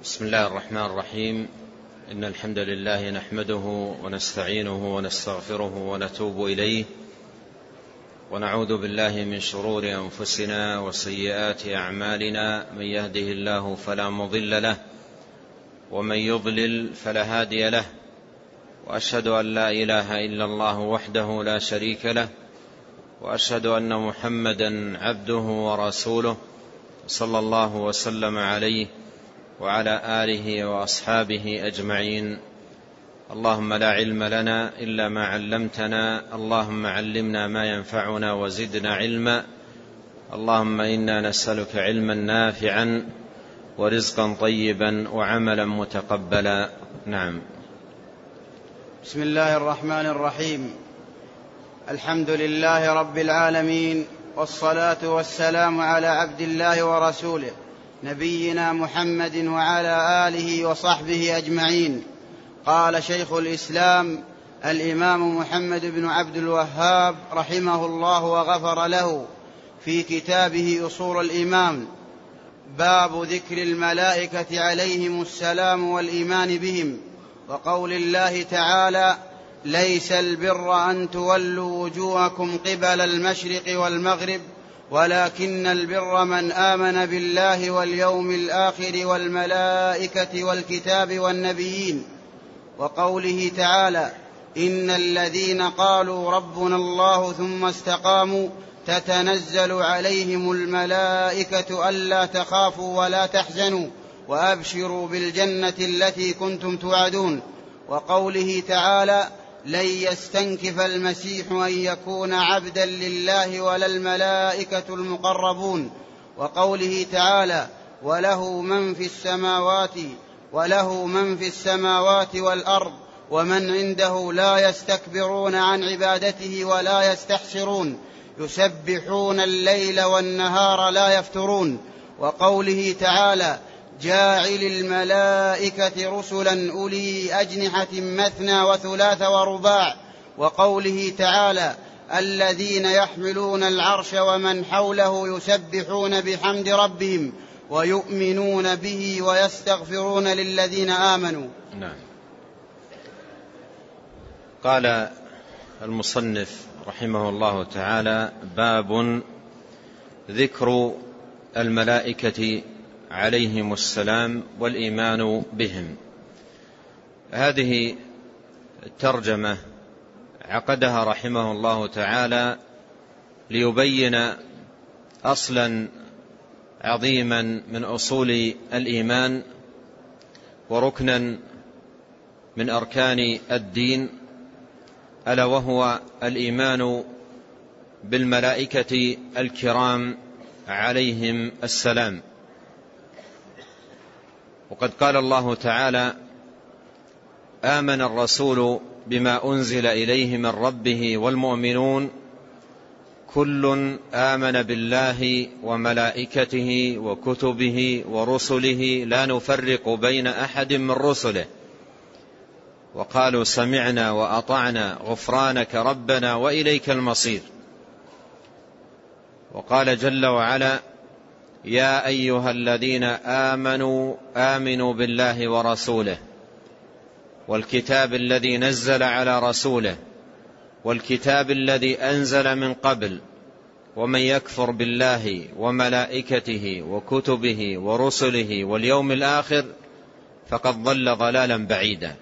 بسم الله الرحمن الرحيم. إن الحمد لله نحمده ونستعينه ونستغفره ونتوب إليه، ونعوذ بالله من شرور أنفسنا وسيئات أعمالنا. من يهده الله فلا مضل له، ومن يضلل فلا هادي له، وأشهد أن لا إله إلا الله وحده لا شريك له، وأشهد أن محمدا عبده ورسوله، صلى الله وسلم عليه وعلى آله وأصحابه أجمعين. اللهم لا علم لنا إلا ما علمتنا، اللهم علمنا ما ينفعنا وزدنا علما. اللهم إنا نسألك علما نافعا ورزقا طيبا وعملا متقبلا. نعم. بسم الله الرحمن الرحيم. الحمد لله رب العالمين، والصلاة والسلام على عبد الله ورسوله نبينا محمد وعلى آله وصحبه أجمعين. قال شيخ الإسلام الإمام محمد بن عبد الوهاب رحمه الله وغفر له في كتابه أصول الإيمان: باب ذكر الملائكة عليهم السلام والإيمان بهم، وقول الله تعالى: ليس البر أن تولوا وجوهكم قبل المشرق والمغرب ولكن البر من آمن بالله واليوم الآخر والملائكة والكتاب والنبيين، وقوله تعالى: إن الذين قالوا ربنا الله ثم استقاموا تتنزل عليهم الملائكة ألا تخافوا ولا تحزنوا وأبشروا بالجنة التي كنتم توعدون، وقوله تعالى: لن يستنكف المسيح أن يكون عبدا لله ولا الملائكة المقربون، وقوله تعالى: وله من في السماوات والأرض ومن عنده لا يستكبرون عن عبادته ولا يستحسرون يسبحون الليل والنهار لا يفترون، وقوله تعالى: جاعل الملائكة رسلا أولي أجنحة مثنى وثلاث ورباع، وقوله تعالى: الذين يحملون العرش ومن حوله يسبحون بحمد ربهم ويؤمنون به ويستغفرون للذين آمنوا. نعم. قال المصنف رحمه الله تعالى: باب ذكر الملائكة عليهم السلام والإيمان بهم. هذه الترجمة عقدها رحمه الله تعالى ليبين أصلا عظيما من أصول الإيمان وركنا من أركان الدين، ألا وهو الإيمان بالملائكة الكرام عليهم السلام. وقد قال الله تعالى: آمن الرسول بما أنزل إليه من ربه والمؤمنون كل آمن بالله وملائكته وكتبه ورسله لا نفرق بين أحد من رسله وقالوا سمعنا وأطعنا غفرانك ربنا وإليك المصير. وقال جل وعلا: يا أيها الذين آمنوا آمنوا بالله ورسوله والكتاب الذي نزل على رسوله والكتاب الذي أنزل من قبل ومن يكفر بالله وملائكته وكتبه ورسله واليوم الآخر فقد ضل ضلالا بعيدا.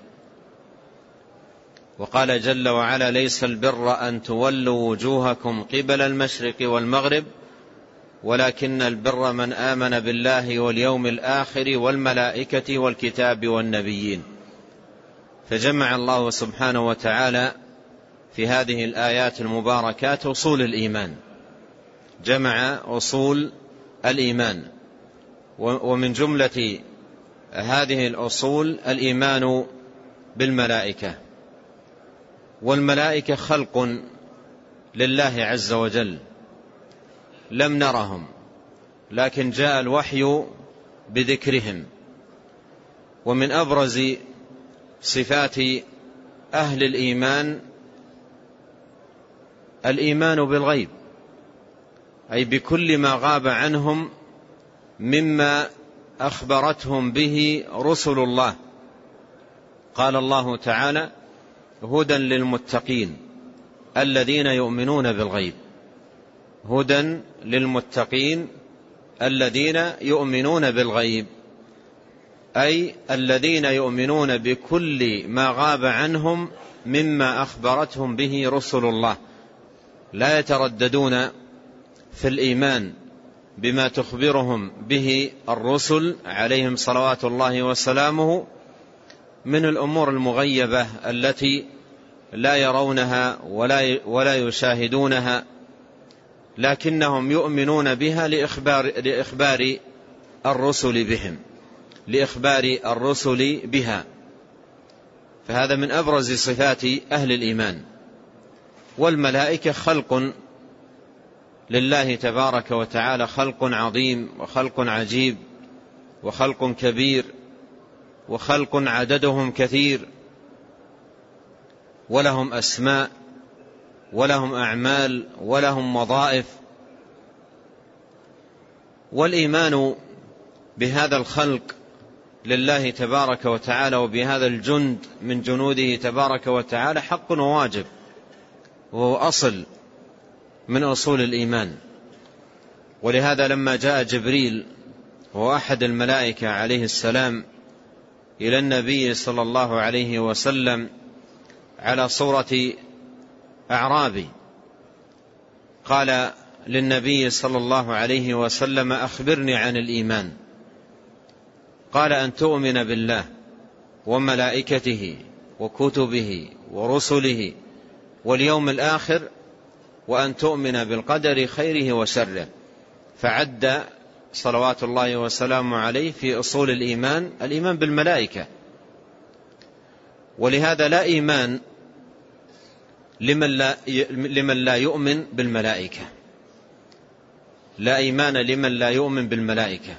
وقال جل وعلا: ليس البر أن تولوا وجوهكم قبل المشرق والمغرب ولكن البر من آمن بالله واليوم الآخر والملائكة والكتاب والنبيين. فجمع الله سبحانه وتعالى في هذه الآيات المباركات أصول الإيمان، جمع أصول الإيمان، ومن جملة هذه الأصول الإيمان بالملائكة. والملائكة خلق لله عز وجل لم نرهم، لكن جاء الوحي بذكرهم. ومن أبرز صفات أهل الإيمان الإيمان بالغيب، أي بكل ما غاب عنهم مما أخبرتهم به رسل الله. قال الله تعالى: هدى للمتقين الذين يؤمنون بالغيب. هدى للمتقين الذين يؤمنون بالغيب، أي الذين يؤمنون بكل ما غاب عنهم مما أخبرتهم به رسل الله، لا يترددون في الإيمان بما تخبرهم به الرسل عليهم صلوات الله وسلامه من الأمور المغيبة التي لا يرونها ولا يشاهدونها، لكنهم يؤمنون بها لإخبار الرسل بهم، لإخبار الرسل بها. فهذا من أبرز صفات أهل الإيمان. والملائكة خلق لله تبارك وتعالى، خلق عظيم وخلق عجيب وخلق كبير وخلق عددهم كثير، ولهم أسماء ولهم أعمال ولهم وظائف. والإيمان بهذا الخلق لله تبارك وتعالى وبهذا الجند من جنوده تبارك وتعالى حق وواجب، وهو أصل من أصول الإيمان. ولهذا لما جاء جبريل وهو أحد الملائكة عليه السلام إلى النبي صلى الله عليه وسلم على صورة أعرابي، قال للنبي صلى الله عليه وسلم: أخبرني عن الإيمان. قال: أن تؤمن بالله وملائكته وكتبه ورسله واليوم الآخر، وأن تؤمن بالقدر خيره وشره. فعد صلوات الله وسلامه عليه في أصول الإيمان الإيمان بالملائكة. ولهذا لا إيمان لمن لا يؤمن بالملائكة، لا إيمان لمن لا يؤمن بالملائكة.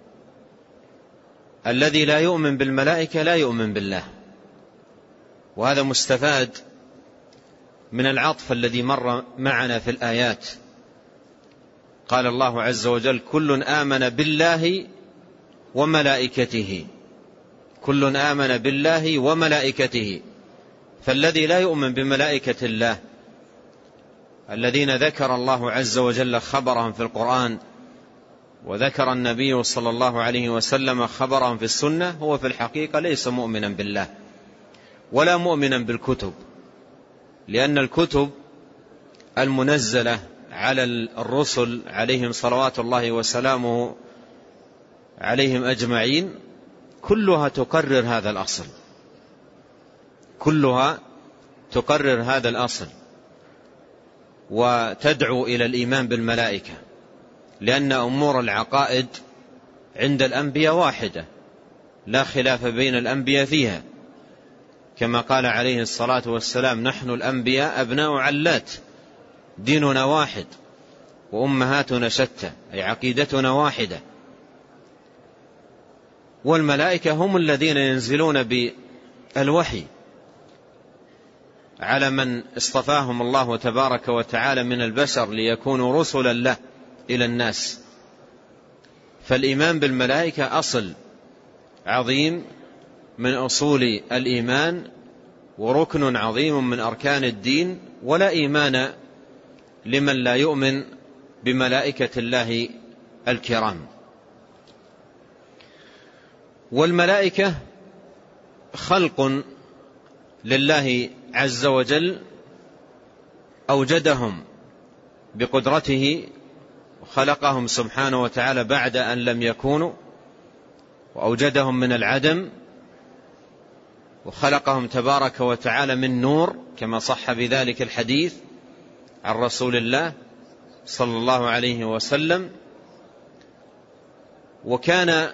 الذي لا يؤمن بالملائكة لا يؤمن بالله. وهذا مستفاد من العطف الذي مر معنا في الآيات. قال الله عز وجل: كل آمن بالله وملائكته، كل آمن بالله وملائكته. فالذي لا يؤمن بملائكة الله الذين ذكر الله عز وجل خبرهم في القرآن وذكر النبي صلى الله عليه وسلم خبرهم في السنة هو في الحقيقة ليس مؤمنا بالله ولا مؤمنا بالكتب، لأن الكتب المنزلة على الرسل عليهم صلوات الله وسلامه عليهم أجمعين كلها تقرر هذا الأصل، كلها تقرر هذا الأصل وتدعو إلى الإيمان بالملائكة، لأن أمور العقائد عند الأنبياء واحدة لا خلاف بين الأنبياء فيها، كما قال عليه الصلاة والسلام: نحن الأنبياء أبناء علات، ديننا واحد وأمهاتنا شتى، أي عقيدتنا واحدة. والملائكة هم الذين ينزلون بالوحي على من اصطفاهم الله تبارك وتعالى من البشر ليكونوا رسلا له إلى الناس. فالإيمان بالملائكة أصل عظيم من أصول الإيمان وركن عظيم من أركان الدين، ولا إيمان لمن لا يؤمن بملائكة الله الكرام. والملائكة خلق لله عز وجل أوجدهم بقدرته وخلقهم سبحانه وتعالى بعد أن لم يكونوا، وأوجدهم من العدم، وخلقهم تبارك وتعالى من نور كما صح بذلك الحديث عن رسول الله صلى الله عليه وسلم. وكان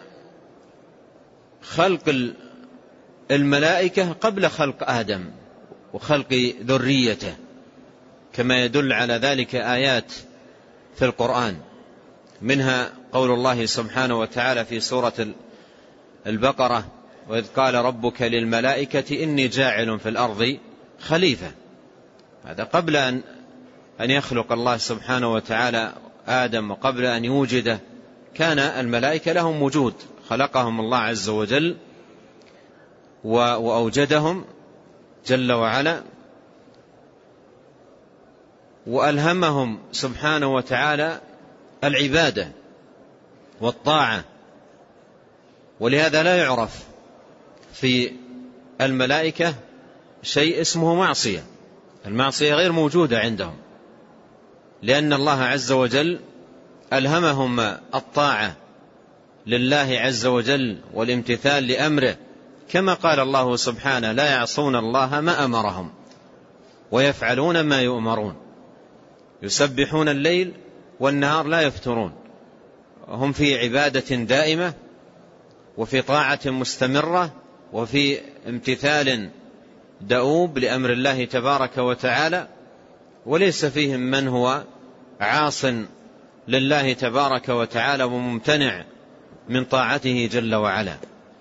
خلق الملائكة قبل خلق آدم وخلق ذريته، كما يدل على ذلك آيات في القرآن، منها قول الله سبحانه وتعالى في سورة البقرة: وإذ قال ربك للملائكة إني جاعل في الأرض خليفة. هذا قبل أن يخلق الله سبحانه وتعالى آدم، وقبل أن يوجده كان الملائكة لهم وجود، خلقهم الله عز وجل وأوجدهم جل وعلا، وألهمهم سبحانه وتعالى العبادة والطاعة. ولهذا لا يعرف في الملائكة شيء اسمه معصية، المعصية غير موجودة عندهم، لأن الله عز وجل ألهمهم الطاعة لله عز وجل والامتثال لأمره، كما قال الله سبحانه: لا يعصون الله ما أمرهم ويفعلون ما يؤمرون يسبحون الليل والنهار لا يفترون. هم في عبادة دائمة وفي طاعة مستمرة وفي امتثال دؤوب لأمر الله تبارك وتعالى، وليس فيهم من هو عاص لله تبارك وتعالى وممتنع من طاعته جل وعلا.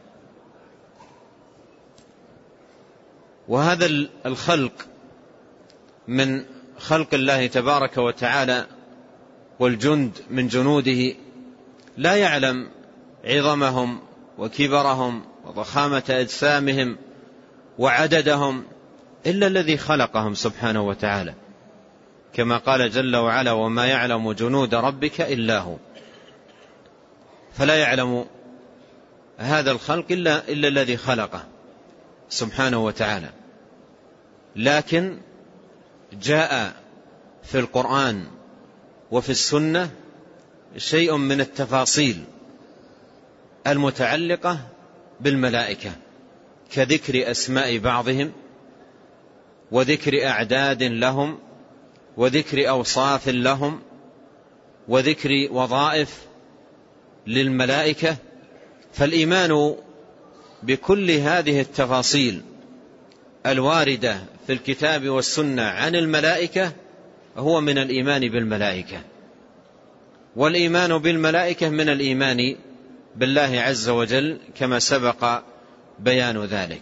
وهذا الخلق من خلق الله تبارك وتعالى والجند من جنوده لا يعلم عظمهم وكبرهم وضخامة أجسامهم وعددهم إلا الذي خلقهم سبحانه وتعالى، كما قال جل وعلا: وما يعلم جنود ربك إلا هو. فلا يعلم هذا الخلق إلا الذي خلقه سبحانه وتعالى. لكن جاء في القرآن وفي السنة شيء من التفاصيل المتعلقة بالملائكة، كذكر أسماء بعضهم وذكر أعداد لهم وذكر أوصاف لهم وذكر وظائف للملائكة. فالإيمان بكل هذه التفاصيل الواردة في الكتاب والسنة عن الملائكة هو من الإيمان بالملائكة، والإيمان بالملائكة من الإيمان بالله عز وجل كما سبق بيان ذلك.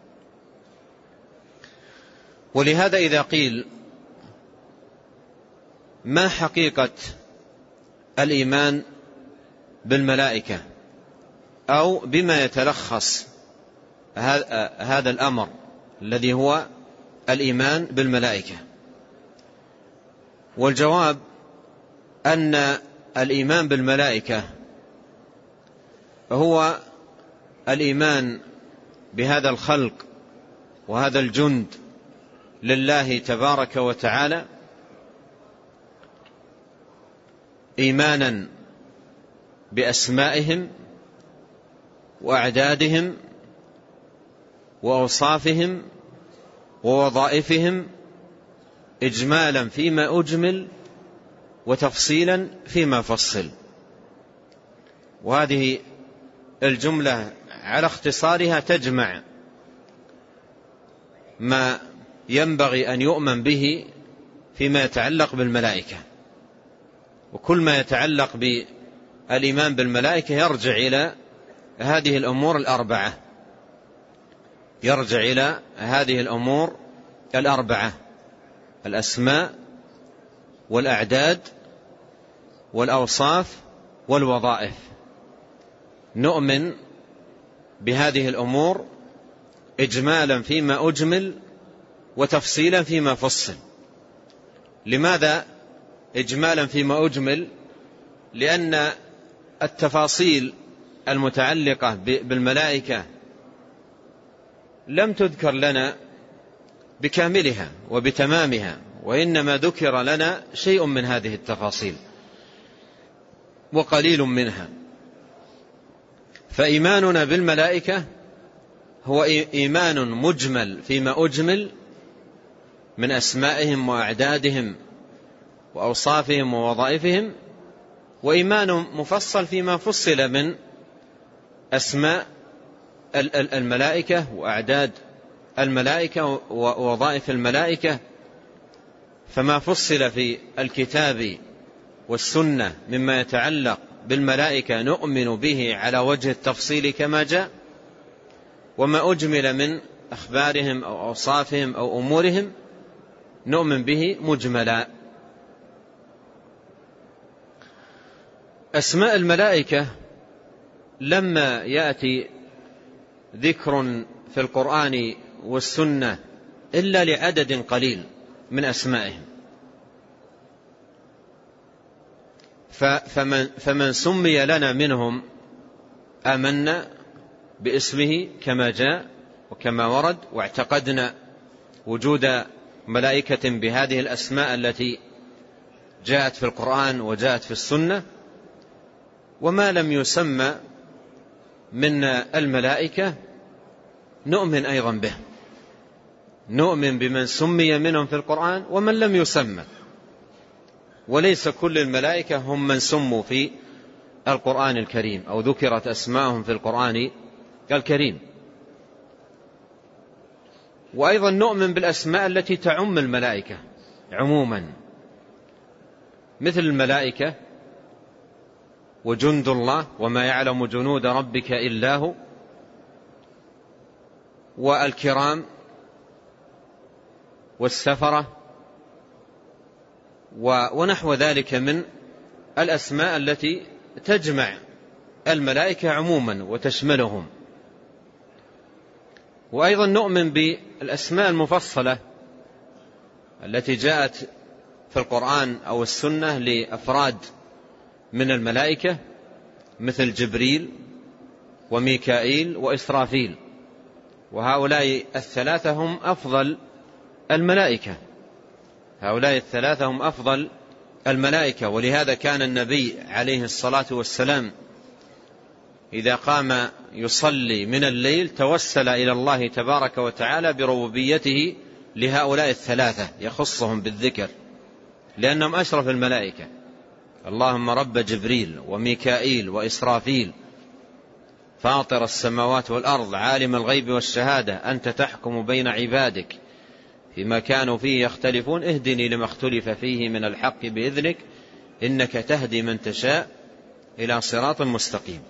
ولهذا إذا قيل ما حقيقة الإيمان بالملائكة أو بما يتلخص هذا الأمر الذي هو الإيمان بالملائكة، والجواب أن الإيمان بالملائكة هو الإيمان بهذا الخلق وهذا الجند لله تبارك وتعالى إيمانا بأسمائهم وأعدادهم وأوصافهم ووظائفهم إجمالا فيما أجمل وتفصيلا فيما فصل. وهذه الجملة على اختصارها تجمع ما ينبغي أن يؤمن به فيما يتعلق بالملائكة، وكل ما يتعلق بالإيمان بالملائكة يرجع إلى هذه الأمور الأربعة، يرجع إلى هذه الأمور الأربعة: الأسماء والأعداد والأوصاف والوظائف. نؤمن بهذه الأمور إجمالا فيما أجمل وتفصيلا فيما فصل. لماذا إجمالا فيما أجمل؟ لأن التفاصيل المتعلقة بالملائكة لم تذكر لنا بكاملها وبتمامها، وإنما ذكر لنا شيء من هذه التفاصيل وقليل منها. فإيماننا بالملائكة هو إيمان مجمل فيما أجمل من أسمائهم وأعدادهم وأوصافهم ووظائفهم، وإيمان مفصل فيما فصل من أسماء الملائكة وأعداد الملائكة ووظائف الملائكة. فما فصل في الكتاب والسنة مما يتعلق بالملائكة نؤمن به على وجه التفصيل كما جاء، وما أجمل من أخبارهم أو أوصافهم أو أمورهم نؤمن به مجملا. أسماء الملائكة لما يأتي ذكر في القرآن والسنة إلا لعدد قليل من أسمائهم، فمن سمي لنا منهم آمنا باسمه كما جاء وكما ورد، واعتقدنا وجود ملائكة بهذه الأسماء التي جاءت في القرآن وجاءت في السنة. وما لم يسمى من الملائكة نؤمن أيضا به، نؤمن بمن سمي منهم في القرآن ومن لم يسمى، وليس كل الملائكة هم من سموا في القرآن الكريم أو ذكرت أسماءهم في القرآن الكريم. وأيضا نؤمن بالأسماء التي تعم الملائكة عموما، مثل الملائكة وجند الله وما يعلم جنود ربك إلا هو، والكرام والسفرة ونحو ذلك من الأسماء التي تجمع الملائكة عموما وتشملهم. وأيضا نؤمن بالأسماء المفصلة التي جاءت في القرآن أو السنة لأفراد من الملائكة مثل جبريل وميكائيل وإسرافيل، وهؤلاء الثلاثة هم أفضل الملائكة، هؤلاء الثلاثة هم أفضل الملائكة. ولهذا كان النبي عليه الصلاة والسلام إذا قام يصلي من الليل توسل إلى الله تبارك وتعالى بربوبيته لهؤلاء الثلاثة، يخصهم بالذكر لأنهم أشرف الملائكة. اللهم رب جبريل وميكائيل وإسرافيل فاطر السماوات والأرض عالم الغيب والشهادة أنت تحكم بين عبادك فيما كانوا فيه يختلفون اهدني لما اختلف فيه من الحق بإذنك إنك تهدي من تشاء إلى صراط مستقيم.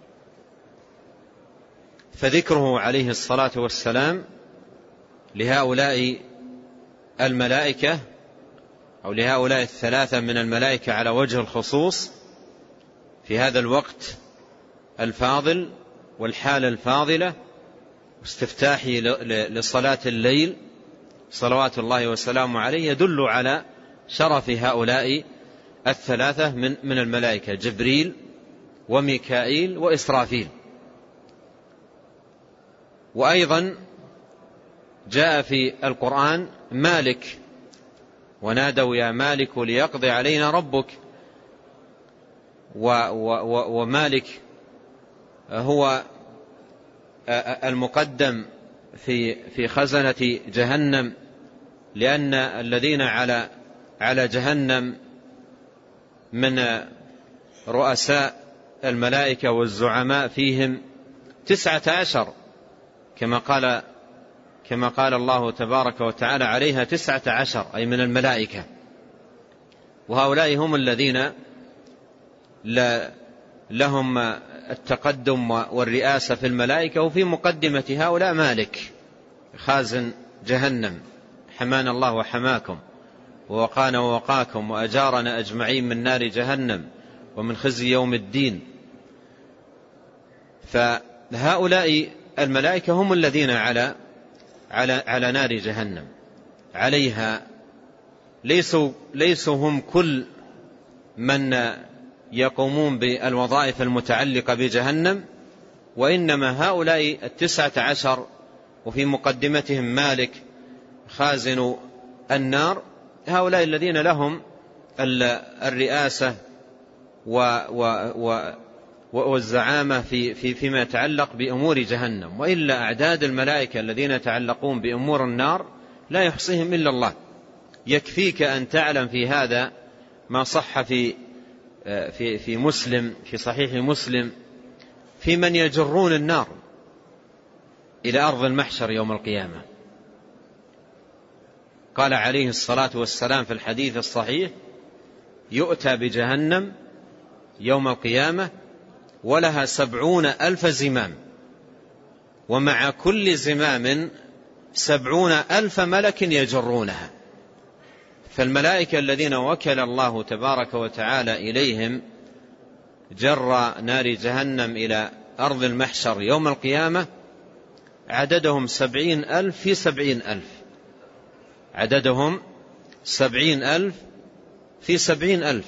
فذكره عليه الصلاة والسلام لهؤلاء الملائكة أو لهؤلاء الثلاثة من الملائكة على وجه الخصوص في هذا الوقت الفاضل والحالة الفاضلة واستفتاحي لصلاة الليل صلوات الله وسلامه عليه يدل على شرف هؤلاء الثلاثة من الملائكة جبريل وميكائيل وإسرافيل. وأيضا جاء في القرآن مالك ونادوا يا مالك ليقضي علينا ربك، ومالك هو المقدم في خزنة جهنم، لأن الذين على جهنم من رؤساء الملائكة والزعماء فيهم 19 كما قال الله تبارك وتعالى عليها 19 أي من الملائكة. وهؤلاء هم الذين لهم التقدم والرئاسة في الملائكة، وفي مقدمة هؤلاء مالك خازن جهنم حمانا الله وحماكم ووقانا ووقاكم وأجارنا أجمعين من نار جهنم ومن خزي يوم الدين. فهؤلاء الملائكة هم الذين على نار جهنم عليها، ليسوا هم كل من يقومون بالوظائف المتعلقة بجهنم، وإنما هؤلاء 19 وفي مقدمتهم مالك خازن النار، هؤلاء الذين لهم الرئاسة والزعامة فيما يتعلق بأمور جهنم. وإلا أعداد الملائكة الذين يتعلقون بأمور النار لا يحصيهم إلا الله. يكفيك أن تعلم في هذا ما صح في مسلم في صحيح مسلم في من يجرون النار إلى أرض المحشر يوم القيامة. قال عليه الصلاة والسلام في الحديث الصحيح يؤتى بجهنم يوم القيامة ولها 70,000 زمام، ومع كل زمام 70,000 ملك يجرونها. فالملائكة الذين وكل الله تبارك وتعالى إليهم جر نار جهنم إلى أرض المحشر يوم القيامة عددهم 70,000 في 70,000، عددهم 70,000 في 70,000،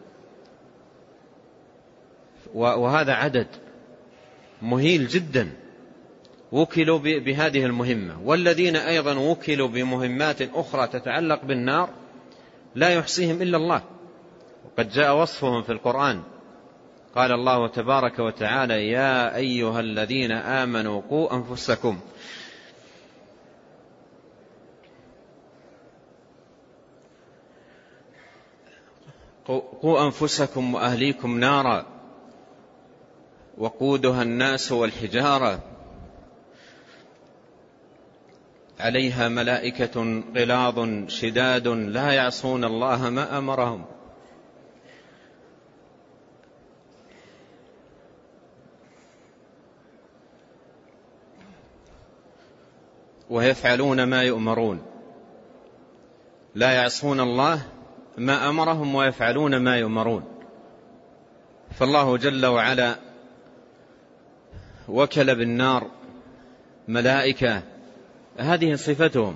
وهذا عدد مهيل جدا وكلوا بهذه المهمة. والذين أيضا وكلوا بمهمات أخرى تتعلق بالنار لا يحصيهم إلا الله، وقد جاء وصفهم في القرآن. قال الله تبارك وتعالى: يا أيها الذين آمنوا قوا أنفسكم وأهليكم نارا وقودها الناس والحجارة عليها ملائكة غلاظ شداد لا يعصون الله ما أمرهم ويفعلون ما يؤمرون. لا يعصون الله ما أمرهم ويفعلون ما يؤمرون. فالله جل وعلا وكل بالنار ملائكة، هذه صفتهم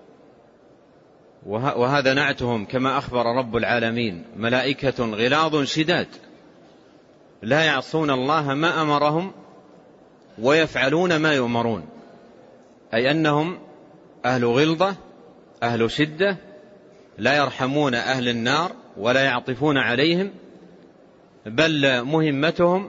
وهذا نعتهم كما أخبر رب العالمين: ملائكة غلاظ شداد لا يعصون الله ما أمرهم ويفعلون ما يؤمرون، أي أنهم أهل غلظة أهل شدة لا يرحمون أهل النار ولا يعطفون عليهم، بل مهمتهم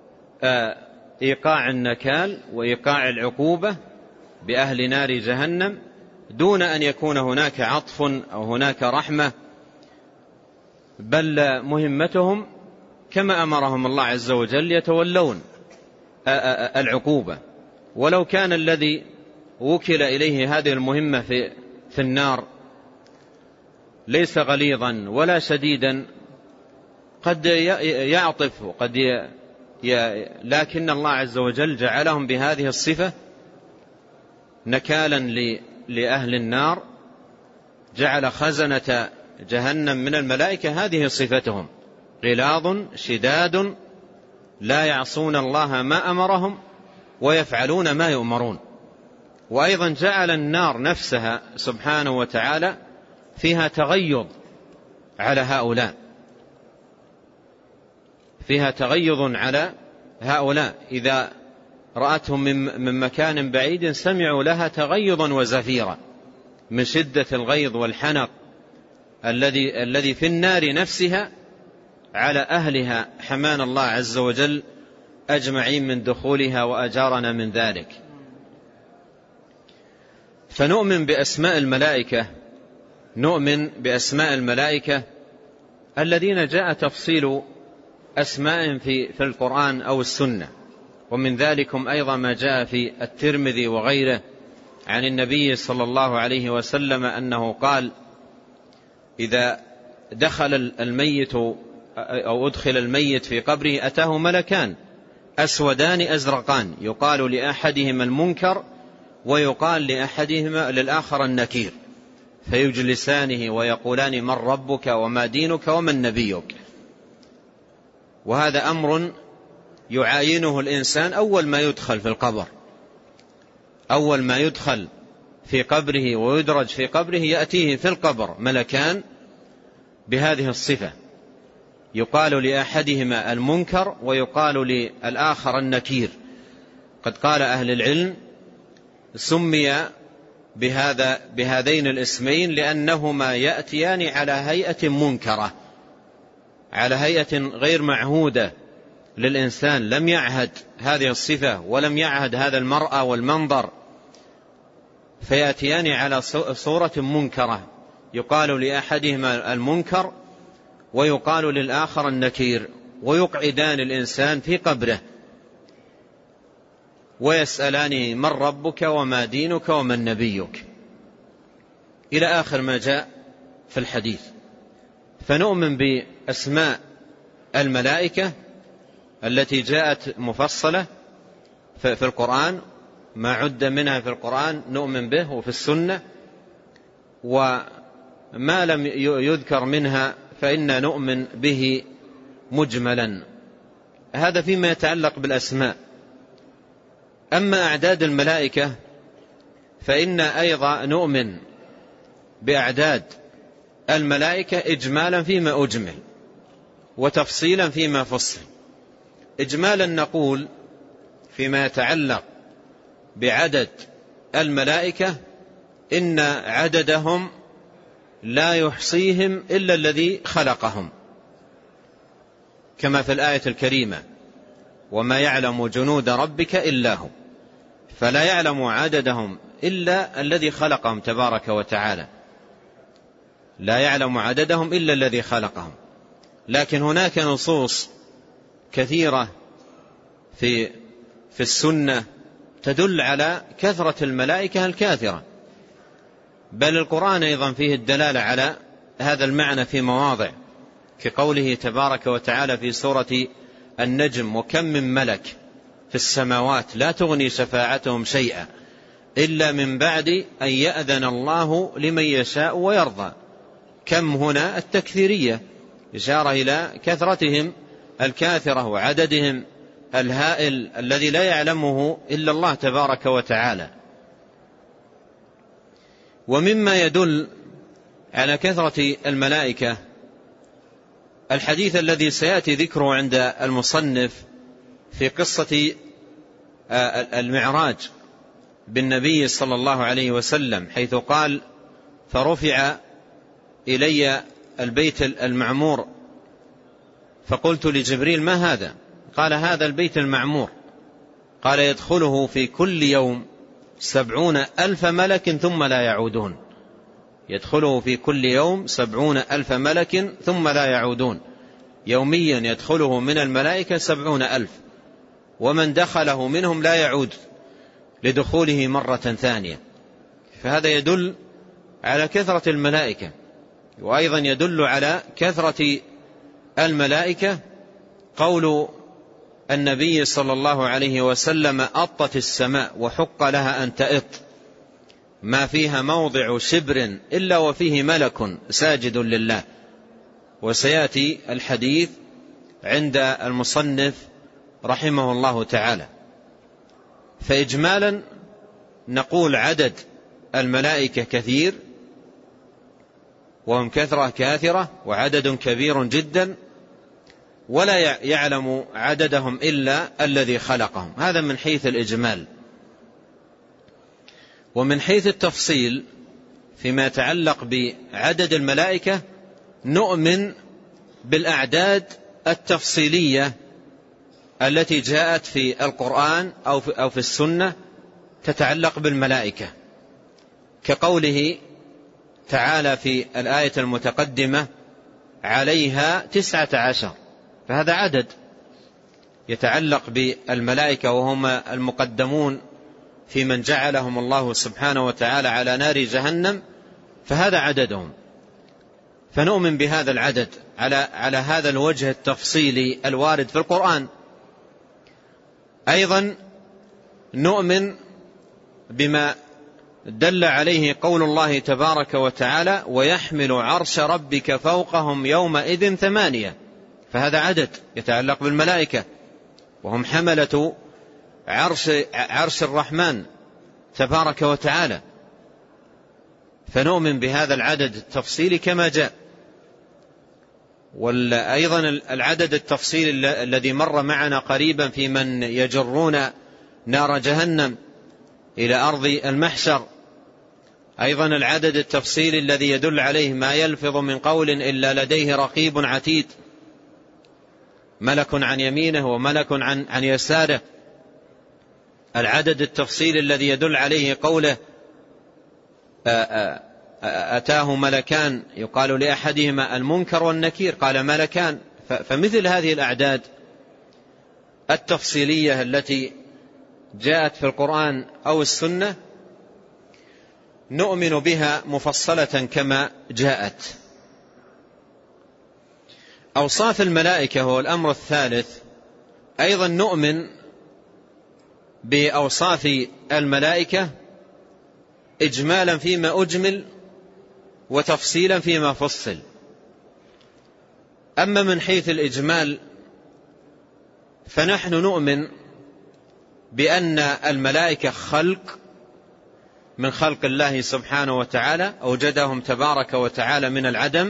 إيقاع النكال وإيقاع العقوبة بأهل نار جهنم دون أن يكون هناك عطف أو هناك رحمة، بل مهمتهم كما أمرهم الله عز وجل يتولون العقوبة. ولو كان الذي وكل إليه هذه المهمة في النار ليس غليظا ولا شديدا قد يعطف لكن الله عز وجل جعلهم بهذه الصفة نكالا لأهل النار، جعل خزنة جهنم من الملائكة هذه صفتهم: غلاظ شداد لا يعصون الله ما أمرهم ويفعلون ما يؤمرون. وأيضا جعل النار نفسها سبحانه وتعالى فيها تغيظ على هؤلاء، فيها تغيظ على هؤلاء، إذا رأتهم من مكان بعيد سمعوا لها تغيظا وزفيرا من شدة الغيظ والحنق الذي في النار نفسها على أهلها، حمانا الله عز وجل أجمعين من دخولها وأجارنا من ذلك. فنؤمن بأسماء الملائكة، نؤمن بأسماء الملائكة الذين جاء تفصيل أسماء في القرآن أو السنة، ومن ذلكم أيضا ما جاء في الترمذي وغيره عن النبي صلى الله عليه وسلم أنه قال: إذا دخل الميت أو أدخل الميت في قبره أتاه ملكان أسودان أزرقان يقال لأحدهما المنكر ويقال للآخر النكير، فيجلسانه ويقولان: من ربك وما دينك ومن نبيك. وهذا أمر يعاينه الإنسان أول ما يدخل في القبر، أول ما يدخل في قبره ويدرج في قبره يأتيه في القبر ملكان بهذه الصفة، يقال لأحدهما المنكر ويقال للآخر النكير. قد قال أهل العلم: سمي بهذين الاسمين لأنهما يأتيان على هيئة منكرة، على هيئة غير معهودة للإنسان، لم يعهد هذه الصفة ولم يعهد هذا المرأة والمنظر، فيأتيان على صورة منكرة، يقال لأحدهما المنكر ويقال للآخر النكير، ويقعدان الإنسان في قبره ويسألانه: من ربك وما دينك ومن نبيك، إلى آخر ما جاء في الحديث. فنؤمن بأسماء الملائكة التي جاءت مفصلة في القرآن، ما عد منها في القرآن نؤمن به وفي السنة، وما لم يذكر منها فإنا نؤمن به مجملا هذا فيما يتعلق بالأسماء. أما أعداد الملائكة فإن أيضا نؤمن بأعداد الملائكة إجمالا فيما أجمل وتفصيلا فيما فصل. إجمالا نقول فيما يتعلق بعدد الملائكة إن عددهم لا يحصيهم إلا الذي خلقهم، كما في الآية الكريمة: وما يعلم جنود ربك إلا هو. فلا يعلم عددهم إلا الذي خلقهم تبارك وتعالى، لا يعلم عددهم إلا الذي خلقهم. لكن هناك نصوص كثيرة في السنة تدل على كثرة الملائكة الكاثرة، بل القرآن أيضا فيه الدلالة على هذا المعنى في مواضع، كقوله تبارك وتعالى في سورة النجم: وكم من ملك في السماوات لا تغني شفاعتهم شيئا إلا من بعد أن يأذن الله لمن يشاء ويرضى. كم هنا التكثيرية، إشارة إلى كثرتهم الكاثرة وعددهم الهائل الذي لا يعلمه إلا الله تبارك وتعالى. ومما يدل على كثرة الملائكة الحديث الذي سيأتي ذكره عند المصنف في قصة المعراج بالنبي صلى الله عليه وسلم، حيث قال: فرفع إلي البيت المعمور فقلت لجبريل: ما هذا؟ قال: هذا البيت المعمور. قال: يدخله في كل يوم 70,000 ملك ثم لا يعودون. يدخله في كل يوم 70,000 ملك ثم لا يعودون. يوميا يدخله من الملائكة 70,000، ومن دخله منهم لا يعود لدخوله مرة ثانية. فهذا يدل على كثرة الملائكة. وأيضا يدل على كثرة الملائكة قول النبي صلى الله عليه وسلم: أطت السماء وحق لها أن تأط، ما فيها موضع شبر إلا وفيه ملك ساجد لله. وسيأتي الحديث عند المصنف رحمه الله تعالى. فإجمالا نقول عدد الملائكة كثير، وهم كثرة كاثرة وعدد كبير جدا، ولا يعلم عددهم إلا الذي خلقهم. هذا من حيث الإجمال. ومن حيث التفصيل فيما يتعلق بعدد الملائكة نؤمن بالأعداد التفصيلية التي جاءت في القرآن أو في السنة تتعلق بالملائكة، كقوله تعالى في الآية المتقدمة: عليها 19. فهذا عدد يتعلق بالملائكة، وهم المقدمون في من جعلهم الله سبحانه وتعالى على نار جهنم، فهذا عددهم. فنؤمن بهذا العدد على هذا الوجه التفصيلي الوارد في القرآن. أيضا نؤمن بما دل عليه قول الله تبارك وتعالى: ويحمل عرش ربك فوقهم يومئذ 8. فهذا عدد يتعلق بالملائكة، وهم حملة عرش الرحمن تبارك وتعالى. فنؤمن بهذا العدد التفصيلي كما جاء. وأيضا العدد التفصيلي الذي مر معنا قريبا في من يجرون نار جهنم إلى أرض المحشر، أيضا العدد التفصيلي الذي يدل عليه: ما يلفظ من قول إلا لديه رقيب عتيد، ملك عن يمينه وملك عن يساره. العدد التفصيلي الذي يدل عليه قوله: أتاه ملكان يقال لأحدهما المنكر والنكير، قال ملكان. فمثل هذه الأعداد التفصيلية التي جاءت في القرآن أو السنة نؤمن بها مفصلة كما جاءت. أوصاف الملائكة هو الأمر الثالث. أيضا نؤمن بأوصاف الملائكة إجمالا فيما أجمل وتفصيلا فيما فصل. أما من حيث الإجمال فنحن نؤمن بأن الملائكة خلق من خلق الله سبحانه وتعالى، أوجدهم تبارك وتعالى من العدم،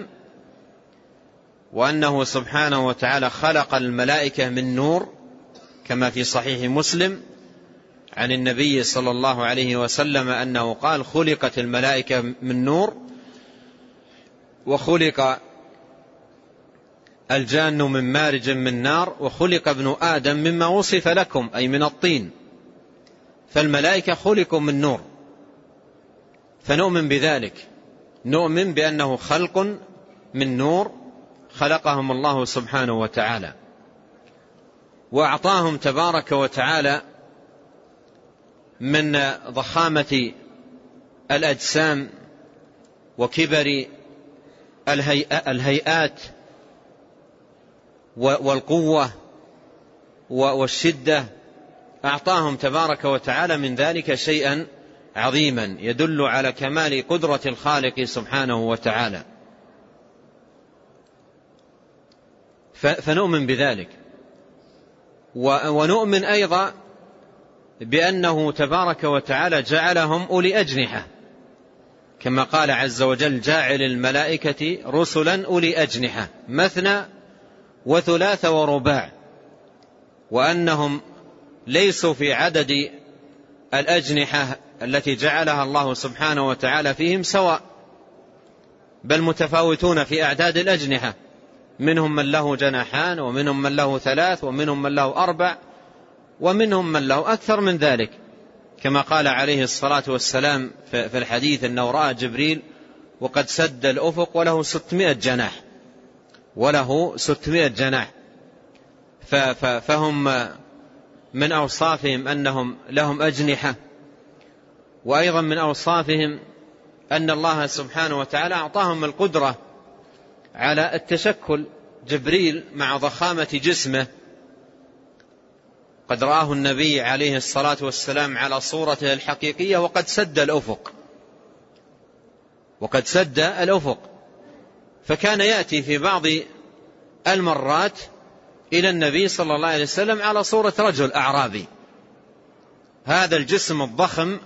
وأنه سبحانه وتعالى خلق الملائكة من نور، كما في صحيح مسلم عن النبي صلى الله عليه وسلم أنه قال: خلقت الملائكة من نور، وخلق الجان من مارج من نار، وخلق ابن آدم مما وصف لكم، أي من الطين. فالملائكة خلقوا من نور، فنؤمن بذلك، نؤمن بأنه خلق من نور خلقهم الله سبحانه وتعالى، وأعطاهم تبارك وتعالى من ضخامة الأجسام وكبر الهيئات والقوة والشدة، أعطاهم تبارك وتعالى من ذلك شيئا عظيما يدل على كمال قدرة الخالق سبحانه وتعالى، فنؤمن بذلك. ونؤمن أيضا بأنه تبارك وتعالى جعلهم أولي أجنحة، كما قال عز وجل: جاعل الملائكة رسلا أولي أجنحة مثنى وثلاث ورباع، وأنهم ليسوا في عدد الأجنحة التي جعلها الله سبحانه وتعالى فيهم سواء، بل متفاوتون في أعداد الأجنحة، منهم من له جناحان، ومنهم من له ثلاث، ومنهم من له أربع، ومنهم من له أكثر من ذلك، كما قال عليه الصلاة والسلام في الحديث أنه رأى جبريل وقد سد الأفق وله 600 جناح، وله 600 جناح. فهم من أوصافهم أنهم لهم أجنحة، وأيضا من أوصافهم أن الله سبحانه وتعالى أعطاهم القدرة على التشكل. جبريل مع ضخامة جسمه قد رآه النبي عليه الصلاة والسلام على صورته الحقيقية وقد سد الأفق، فكان يأتي في بعض المرات إلى النبي صلى الله عليه وسلم على صورة رجل أعرابي. هذا الجسم الضخم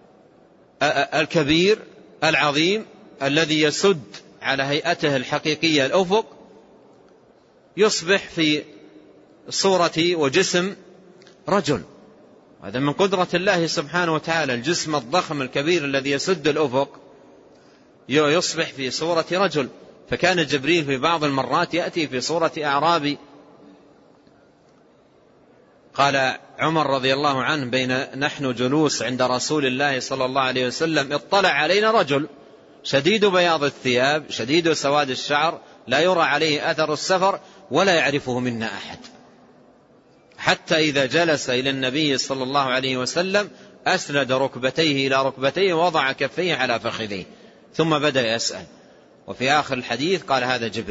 الكبير العظيم الذي يسد على هيئته الحقيقية الأفق يصبح في صورة وجسم رجل. هذا من قدرة الله سبحانه وتعالى، الجسم الضخم الكبير الذي يسد الأفق يصبح في صورة رجل. فكان جبريل في بعض المرات يأتي في صورة أعرابي. قال عمر رضي الله عنه: بين نحن جلوس عند رسول الله صلى الله عليه وسلم اطلع علينا رجل شديد بياض الثياب شديد سواد الشعر لا يرى عليه أثر السفر ولا يعرفه منا أحد، حتى إذا جلس إلى النبي صلى الله عليه وسلم أسند ركبتيه إلى ركبتيه ووضع كفيه على فخذيه ثم بدأ يسأل. وفي آخر الحديث قال: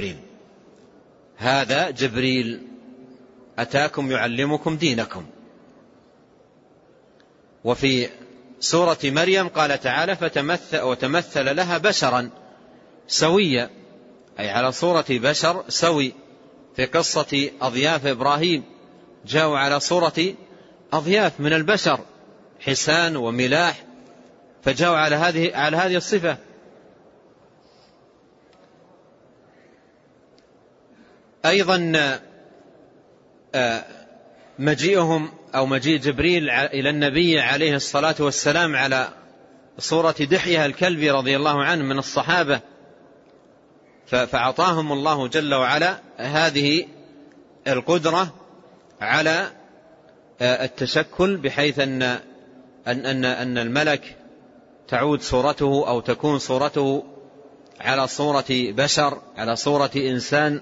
هذا جبريل أتاكم يعلمكم دينكم. وفي سورة مريم قال تعالى: وتمثل لها بشرا سويا، أي على صورة بشر سوي. في قصة أضياف إبراهيم جاءوا على صورة أضياف من البشر حسان وملاح، فجاءوا على هذه الصفة. أيضا مجيئهم أو مجيء جبريل إلى النبي عليه الصلاة والسلام على صورة دحية الكلبي رضي الله عنه من الصحابة، فأعطاهم الله جل وعلا هذه القدرة على التشكل، بحيث أن الملك تعود صورته أو تكون صورته على صورة بشر، على صورة إنسان.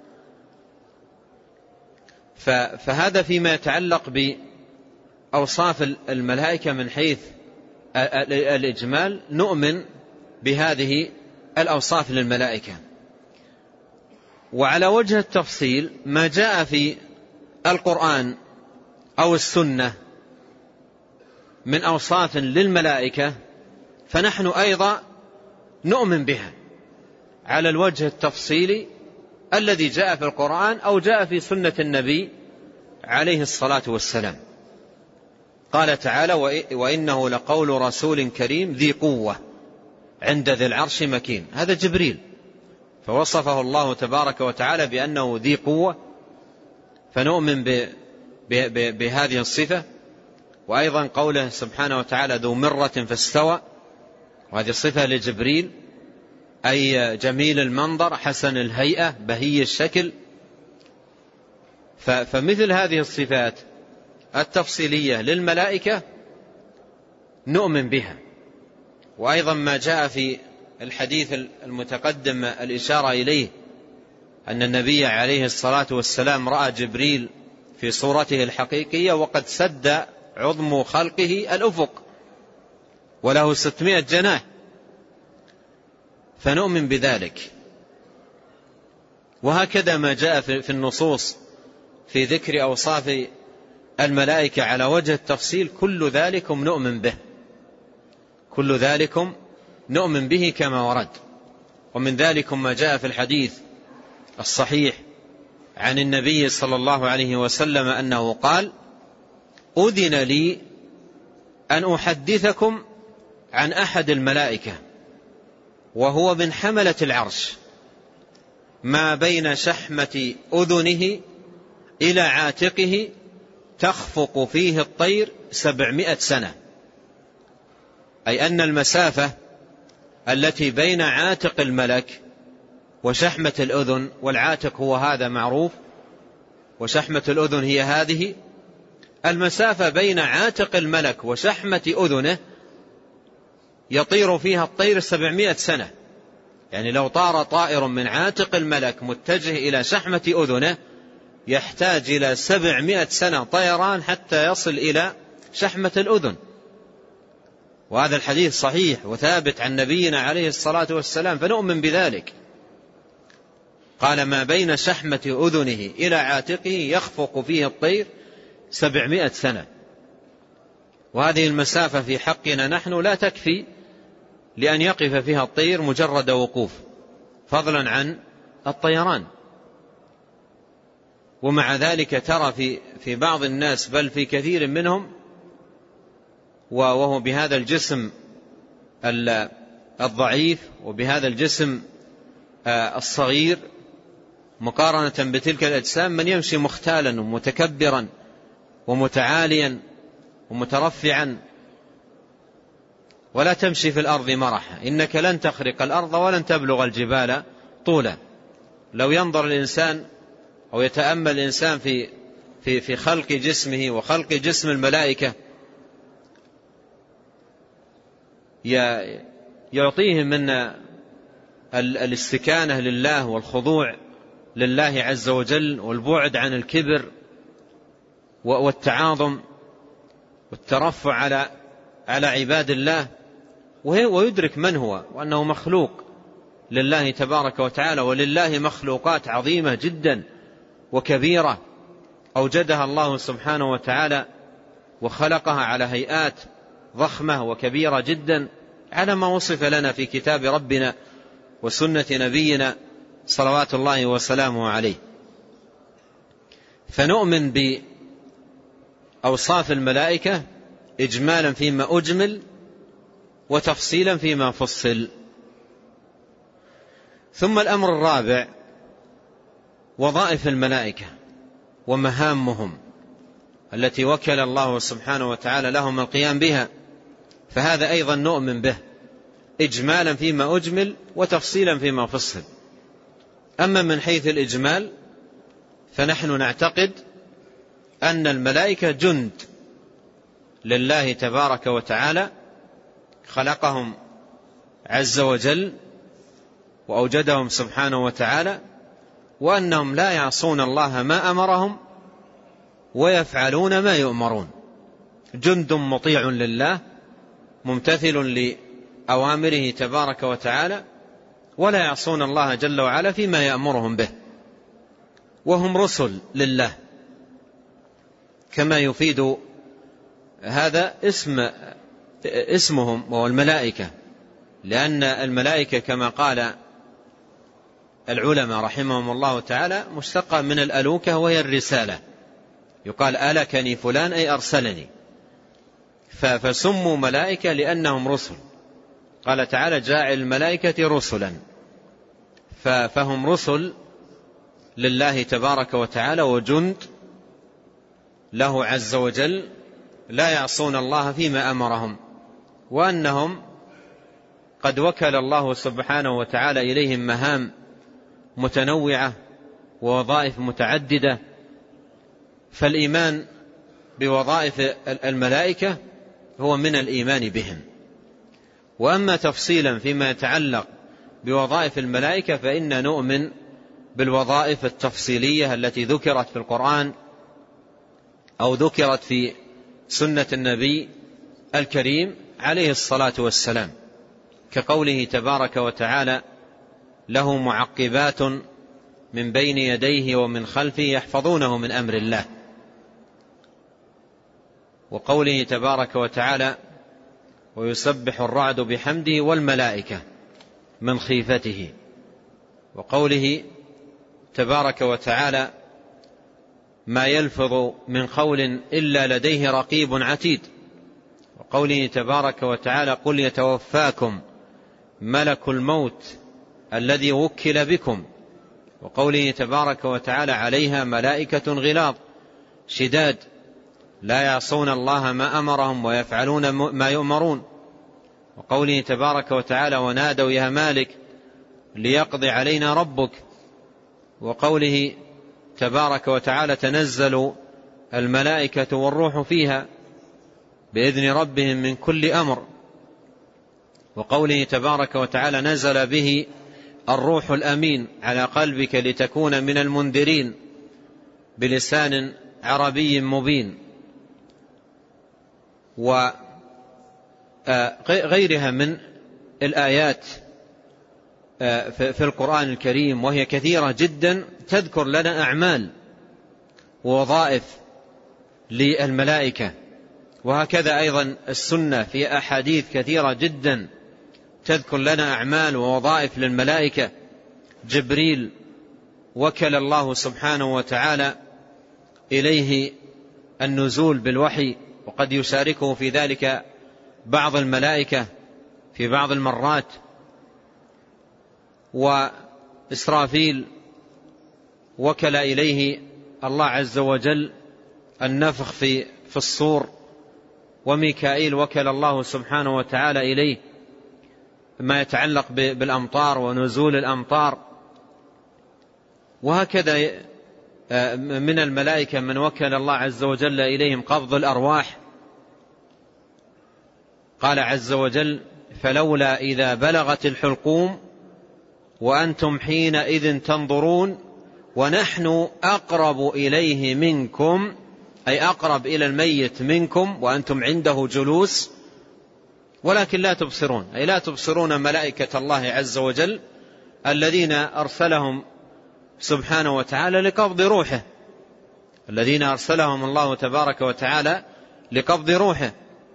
فهذا فيما يتعلق بأوصاف الملائكة من حيث الإجمال، نؤمن بهذه الأوصاف للملائكة. وعلى وجه التفصيل ما جاء في القرآن أو السنة من أوصاف للملائكة فنحن أيضا نؤمن بها على الوجه التفصيلي الذي جاء في القرآن أو جاء في سنة النبي عليه الصلاة والسلام. قال تعالى: وإنه لقول رسول كريم ذي قوة عند ذي العرش مكين. هذا جبريل، فوصفه الله تبارك وتعالى بأنه ذي قوة، فنؤمن بهذه الصفة. وأيضا قوله سبحانه وتعالى: ذو مرة فاستوى، وهذه صفة لجبريل، أي جميل المنظر حسن الهيئة بهي الشكل. فمثل هذه الصفات التفصيلية للملائكة نؤمن بها. وأيضا ما جاء في الحديث المتقدم الإشارة إليه أن النبي عليه الصلاة والسلام رأى جبريل في صورته الحقيقية وقد سد عظم خلقه الأفق وله 600 جناح، فنؤمن بذلك. وهكذا ما جاء في النصوص في ذكر أوصاف الملائكة على وجه التفصيل، كل ذلكم نؤمن به، كل ذلكم نؤمن به كما ورد. ومن ذلكم ما جاء في الحديث الصحيح عن النبي صلى الله عليه وسلم أنه قال: أذن لي أن أحدثكم عن أحد الملائكة وهو من حملة العرش، ما بين شحمة أذنه إلى عاتقه تخفق فيه الطير 700 سنة. أي أن المسافة التي بين عاتق الملك وشحمة الأذن، والعاتق هو هذا معروف وشحمة الأذن هي هذه، المسافة بين عاتق الملك وشحمة أذنه يطير فيها الطير 700 سنة. يعني لو طار طائر من عاتق الملك متجه إلى شحمة أذنه يحتاج إلى 700 سنة طيران حتى يصل إلى شحمة الأذن. وهذا الحديث صحيح وثابت عن نبينا عليه الصلاة والسلام، فنؤمن بذلك. قال: ما بين شحمة أذنه إلى عاتقه يخفق فيه الطير 700 سنة. وهذه المسافة في حقنا نحن لا تكفي لأن يقف فيها الطير مجرد وقوف، فضلا عن الطيران. ومع ذلك ترى في بعض الناس، بل في كثير منهم، وهو بهذا الجسم الضعيف وبهذا الجسم الصغير مقارنة بتلك الأجسام، من يمشي مختالا ومتكبرا ومتعاليا ومترفعا، ولا تمشي في الأرض مرحا، إنك لن تخرق الأرض ولن تبلغ الجبال طولا. لو ينظر الإنسان أو يتأمل الإنسان في خلق جسمه وخلق جسم الملائكة يعطيه من الاستكانة لله والخضوع لله عز وجل والبعد عن الكبر والتعاظم والترفع على عباد الله، ويدرك من هو وأنه مخلوق لله تبارك وتعالى. ولله مخلوقات عظيمة جدا وكبيرة أوجدها الله سبحانه وتعالى وخلقها على هيئات ضخمة وكبيرة جدا على ما وصف لنا في كتاب ربنا وسنة نبينا صلوات الله وسلامه عليه. فنؤمن بأوصاف الملائكة إجمالا فيما أجمل وتفصيلا فيما فصل. ثم الأمر الرابع وظائف الملائكة ومهامهم التي وكل الله سبحانه وتعالى لهم القيام بها، فهذا أيضا نؤمن به إجمالا فيما أجمل وتفصيلا فيما فصل. أما من حيث الإجمال فنحن نعتقد أن الملائكة جند لله تبارك وتعالى، خلقهم عز وجل وأوجدهم سبحانه وتعالى، وأنهم لا يعصون الله ما أمرهم ويفعلون ما يؤمرون. جند مطيع لله ممتثل لأوامره تبارك وتعالى، ولا يعصون الله جل وعلا فيما يأمرهم به، وهم رسل لله، كما يفيد هذا اسمهم وهو الملائكة، لأن الملائكة كما قال العلماء رحمهم الله تعالى مشتقة من الألوكة وهي الرسالة، يقال ألكني فلان أي أرسلني، فسموا ملائكة لأنهم رسل. قال تعالى جاعل الملائكة رسلا، فهم رسل لله تبارك وتعالى وجند له عز وجل، لا يعصون الله فيما أمرهم، وأنهم قد وكل الله سبحانه وتعالى إليهم مهام متنوعة ووظائف متعددة. فالإيمان بوظائف الملائكة هو من الإيمان بهم. وأما تفصيلا فيما يتعلق بوظائف الملائكة فإننا نؤمن بالوظائف التفصيلية التي ذكرت في القرآن أو ذكرت في سنة النبي الكريم عليه الصلاة والسلام، كقوله تبارك وتعالى له معقبات من بين يديه ومن خلفه يحفظونه من أمر الله، وقوله تبارك وتعالى ويسبح الرعد بحمده والملائكة من خيفته، وقوله تبارك وتعالى ما يلفظ من قول إلا لديه رقيب عتيد، وقوله تبارك وتعالى قل يتوفاكم ملك الموت الذي وكل بكم، وقوله تبارك وتعالى عليها ملائكة غلاظ شداد لا يعصون الله ما أمرهم ويفعلون ما يؤمرون، وقوله تبارك وتعالى ونادوا يا مالك ليقضي علينا ربك، وقوله تبارك وتعالى تنزل الملائكة والروح فيها بإذن ربهم من كل أمر، وقوله تبارك وتعالى نزل به الروح الأمين على قلبك لتكون من المنذرين بلسان عربي مبين، وغيرها من الآيات في القرآن الكريم وهي كثيرة جدا تذكر لنا أعمال ووظائف للملائكة. وهكذا أيضا السنة في أحاديث كثيرة جدا تذكر لنا أعمال ووظائف للملائكة. جبريل وكل الله سبحانه وتعالى إليه النزول بالوحي، وقد يشاركه في ذلك بعض الملائكة في بعض المرات. وإسرافيل وكل إليه الله عز وجل النفخ في الصور، وميكائيل وكل الله سبحانه وتعالى إليه ما يتعلق بالأمطار ونزول الأمطار. وهكذا من الملائكة من وكل الله عز وجل إليهم قبض الأرواح. قال عز وجل فلولا إذا بلغت الحلقوم وأنتم حينئذ تنظرون ونحن أقرب إليه منكم، أي أقرب إلى الميت منكم وأنتم عنده جلوس ولكن لا تبصرون، أي لا تبصرون ملائكة الله عز وجل الذين أرسلهم سبحانه وتعالى لقبض روحه، الذين أرسلهم الله تبارك وتعالى لقبض روحه.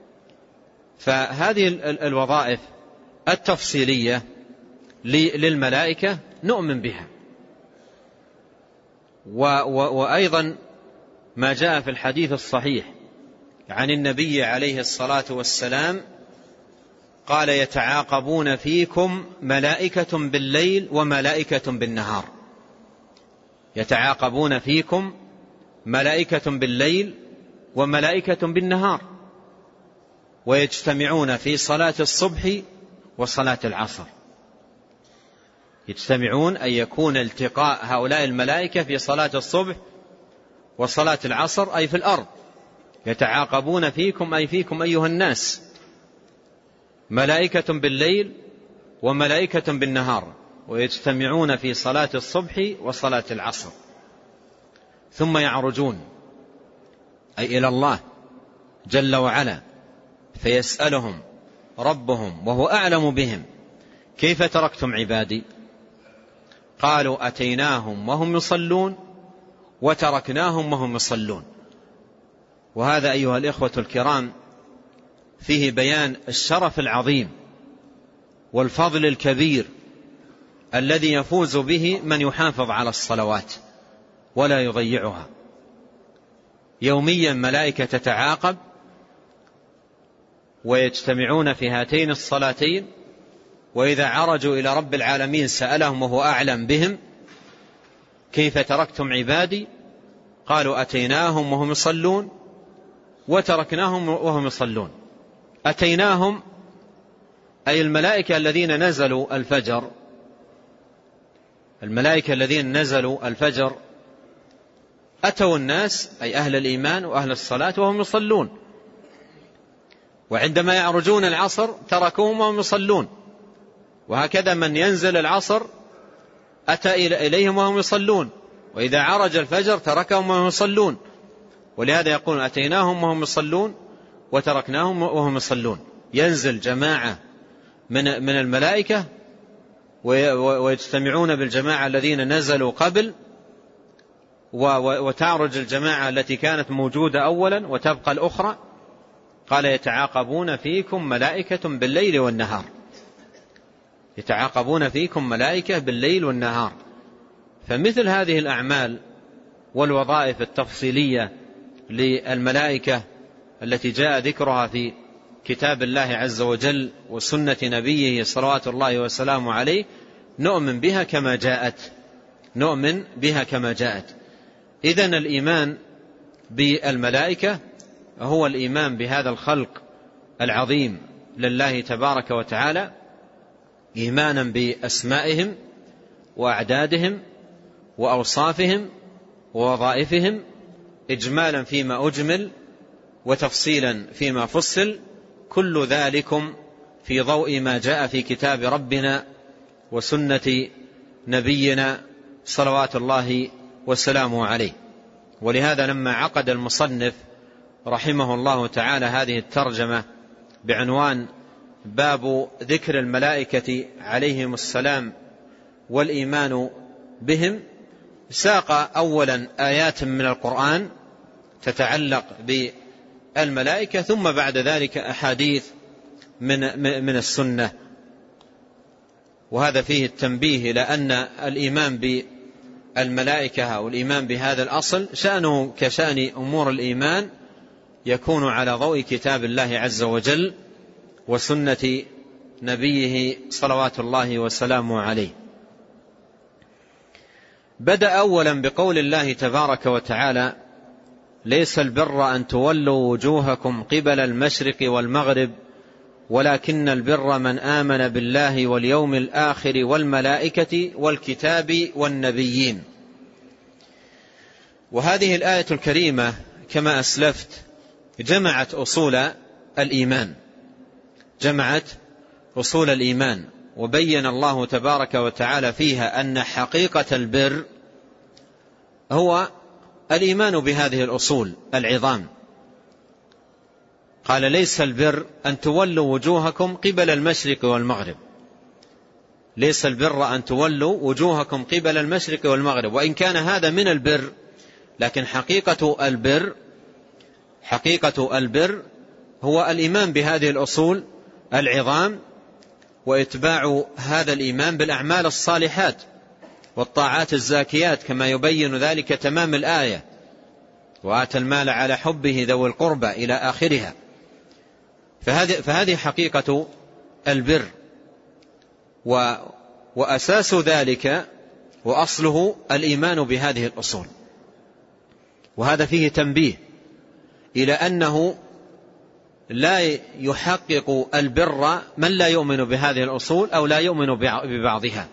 فهذه الوظائف التفصيلية للملائكة نؤمن بها. وأيضا ما جاء في الحديث الصحيح عن النبي عليه الصلاة والسلام قال يتعاقبون فيكم ملائكة بالليل وملائكة بالنهار، يتعاقبون فيكم ملائكة بالليل وملائكة بالنهار، ويجتمعون في صلاة الصبح وصلاة العصر. يجتمعون أن يكون التقاء هؤلاء الملائكة في صلاة الصبح وصلاة العصر أي في الأرض. يتعاقبون فيكم أي فيكم أيها الناس، ملائكة بالليل وملائكة بالنهار، ويجتمعون في صلاة الصبح وصلاة العصر، ثم يعرجون أي إلى الله جل وعلا فيسألهم ربهم وهو أعلم بهم كيف تركتم عبادي؟ قالوا أتيناهم وهم يصلون وتركناهم وهم يصلون. وهذا أيها الإخوة الكرام فيه بيان الشرف العظيم والفضل الكبير الذي يفوز به من يحافظ على الصلوات ولا يضيعها. يوميا ملائكة تتعاقب ويجتمعون في هاتين الصلاتين، وإذا عرجوا إلى رب العالمين سألهم وهو أعلم بهم: كيف تركتم عبادي؟ قالوا: أتيناهم وهم يصلون وتركناهم وهم يصلون. أتيناهم أي الملائكة الذين نزلوا الفجر، الملائكة الذين نزلوا الفجر أتوا الناس أي أهل الإيمان وأهل الصلاة وهم يصلون، وعندما يعرجون العصر تركوهم وهم يصلون، وهكذا من ينزل العصر أتى إليهم وهم يصلون، وإذا عرج الفجر تركهم وهم يصلون. ولهذا يقول: أتيناهم وهم يصلون وتركناهم وهم يصلون. ينزل جماعة من الملائكة ويجتمعون بالجماعة الذين نزلوا قبل، وتعرج الجماعة التي كانت موجودة أولا وتبقى الأخرى. قال: يتعاقبون فيكم ملائكة بالليل والنهار. يتعاقبون فيكم ملائكة بالليل والنهار. فمثل هذه الأعمال والوظائف التفصيلية للملائكة التي جاء ذكرها في كتاب الله عز وجل وسنة نبيه صلوات الله وسلامه عليه نؤمن بها كما جاءت، نؤمن بها كما جاءت. إذن الإيمان بالملائكة هو الإيمان بهذا الخلق العظيم لله تبارك وتعالى، إيمانا بأسمائهم وأعدادهم وأوصافهم ووظائفهم، إجمالا فيما أجمل وتفصيلا فيما فصل، كل ذلكم في ضوء ما جاء في كتاب ربنا وسنة نبينا صلوات الله وسلامه عليه. ولهذا لما عقد المصنف رحمه الله تعالى هذه الترجمة بعنوان باب ذكر الملائكة عليهم السلام والإيمان بهم، ساق أولا آيات من القرآن تتعلق بالملائكة، ثم بعد ذلك أحاديث من السنة. وهذا فيه التنبيه إلى أن الإيمان بالملائكة أو الإيمان بهذا الأصل شأنه كشأن أمور الإيمان، يكون على ضوء كتاب الله عز وجل وسنة نبيه صلوات الله وسلامه عليه. بدأ أولا بقول الله تبارك وتعالى: ليس البر أن تولوا وجوهكم قبل المشرق والمغرب ولكن البر من آمن بالله واليوم الآخر والملائكة والكتاب والنبيين. وهذه الآية الكريمة كما أسلفت جمعت أصول الإيمان، جمعت أصول الإيمان، وبين الله تبارك وتعالى فيها أن حقيقة البر هو الإيمان بهذه الأصول العظام. قال: ليس البر أن تولوا وجوهكم قبل المشرق والمغرب. ليس البر أن تولوا وجوهكم قبل المشرق والمغرب، وإن كان هذا من البر، لكن حقيقة البر هو الإيمان بهذه الأصول العظام، وإتباع هذا الإيمان بالأعمال الصالحات والطاعات الزاكيات، كما يبين ذلك تمام الآية: وآتى المال على حبه ذوي القربى إلى آخرها. فهذه حقيقة البر، وأساس ذلك وأصله الإيمان بهذه الأصول. وهذا فيه تنبيه إلى أنه لا يحقق البر من لا يؤمن بهذه الأصول أو لا يؤمن ببعضها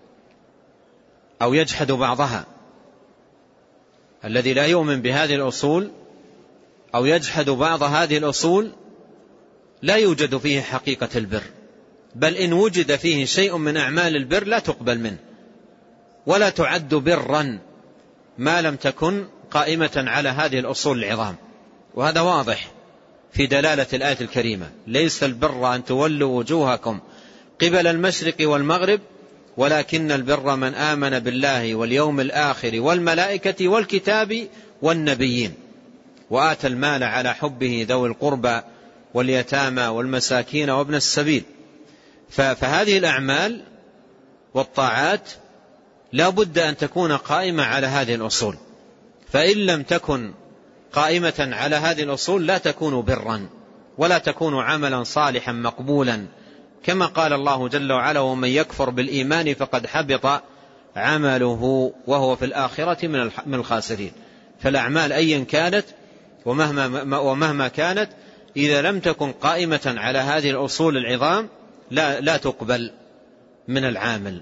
أو يجحد بعضها. الذي لا يؤمن بهذه الأصول أو يجحد بعض هذه الأصول لا يوجد فيه حقيقة البر، بل إن وجد فيه شيء من أعمال البر لا تقبل منه ولا تعد برا ما لم تكن قائمة على هذه الأصول العظام. وهذا واضح في دلالة الآية الكريمة: ليس البر أن تولوا وجوهكم قبل المشرق والمغرب ولكن البر من آمن بالله واليوم الآخر والملائكة والكتاب والنبيين وآتى المال على حبه ذوي القربى واليتامى والمساكين وابن السبيل. فهذه الأعمال والطاعات لا بد أن تكون قائمة على هذه الأصول، فإن لم تكن قائمة على هذه الأصول لا تكون برا ولا تكون عملا صالحا مقبولا، كما قال الله جل وعلا: ومن يكفر بالإيمان فقد حبط عمله وهو في الآخرة من الخاسرين. فالأعمال أيا كانت ومهما كانت إذا لم تكن قائمة على هذه الأصول العظام لا تقبل من العامل.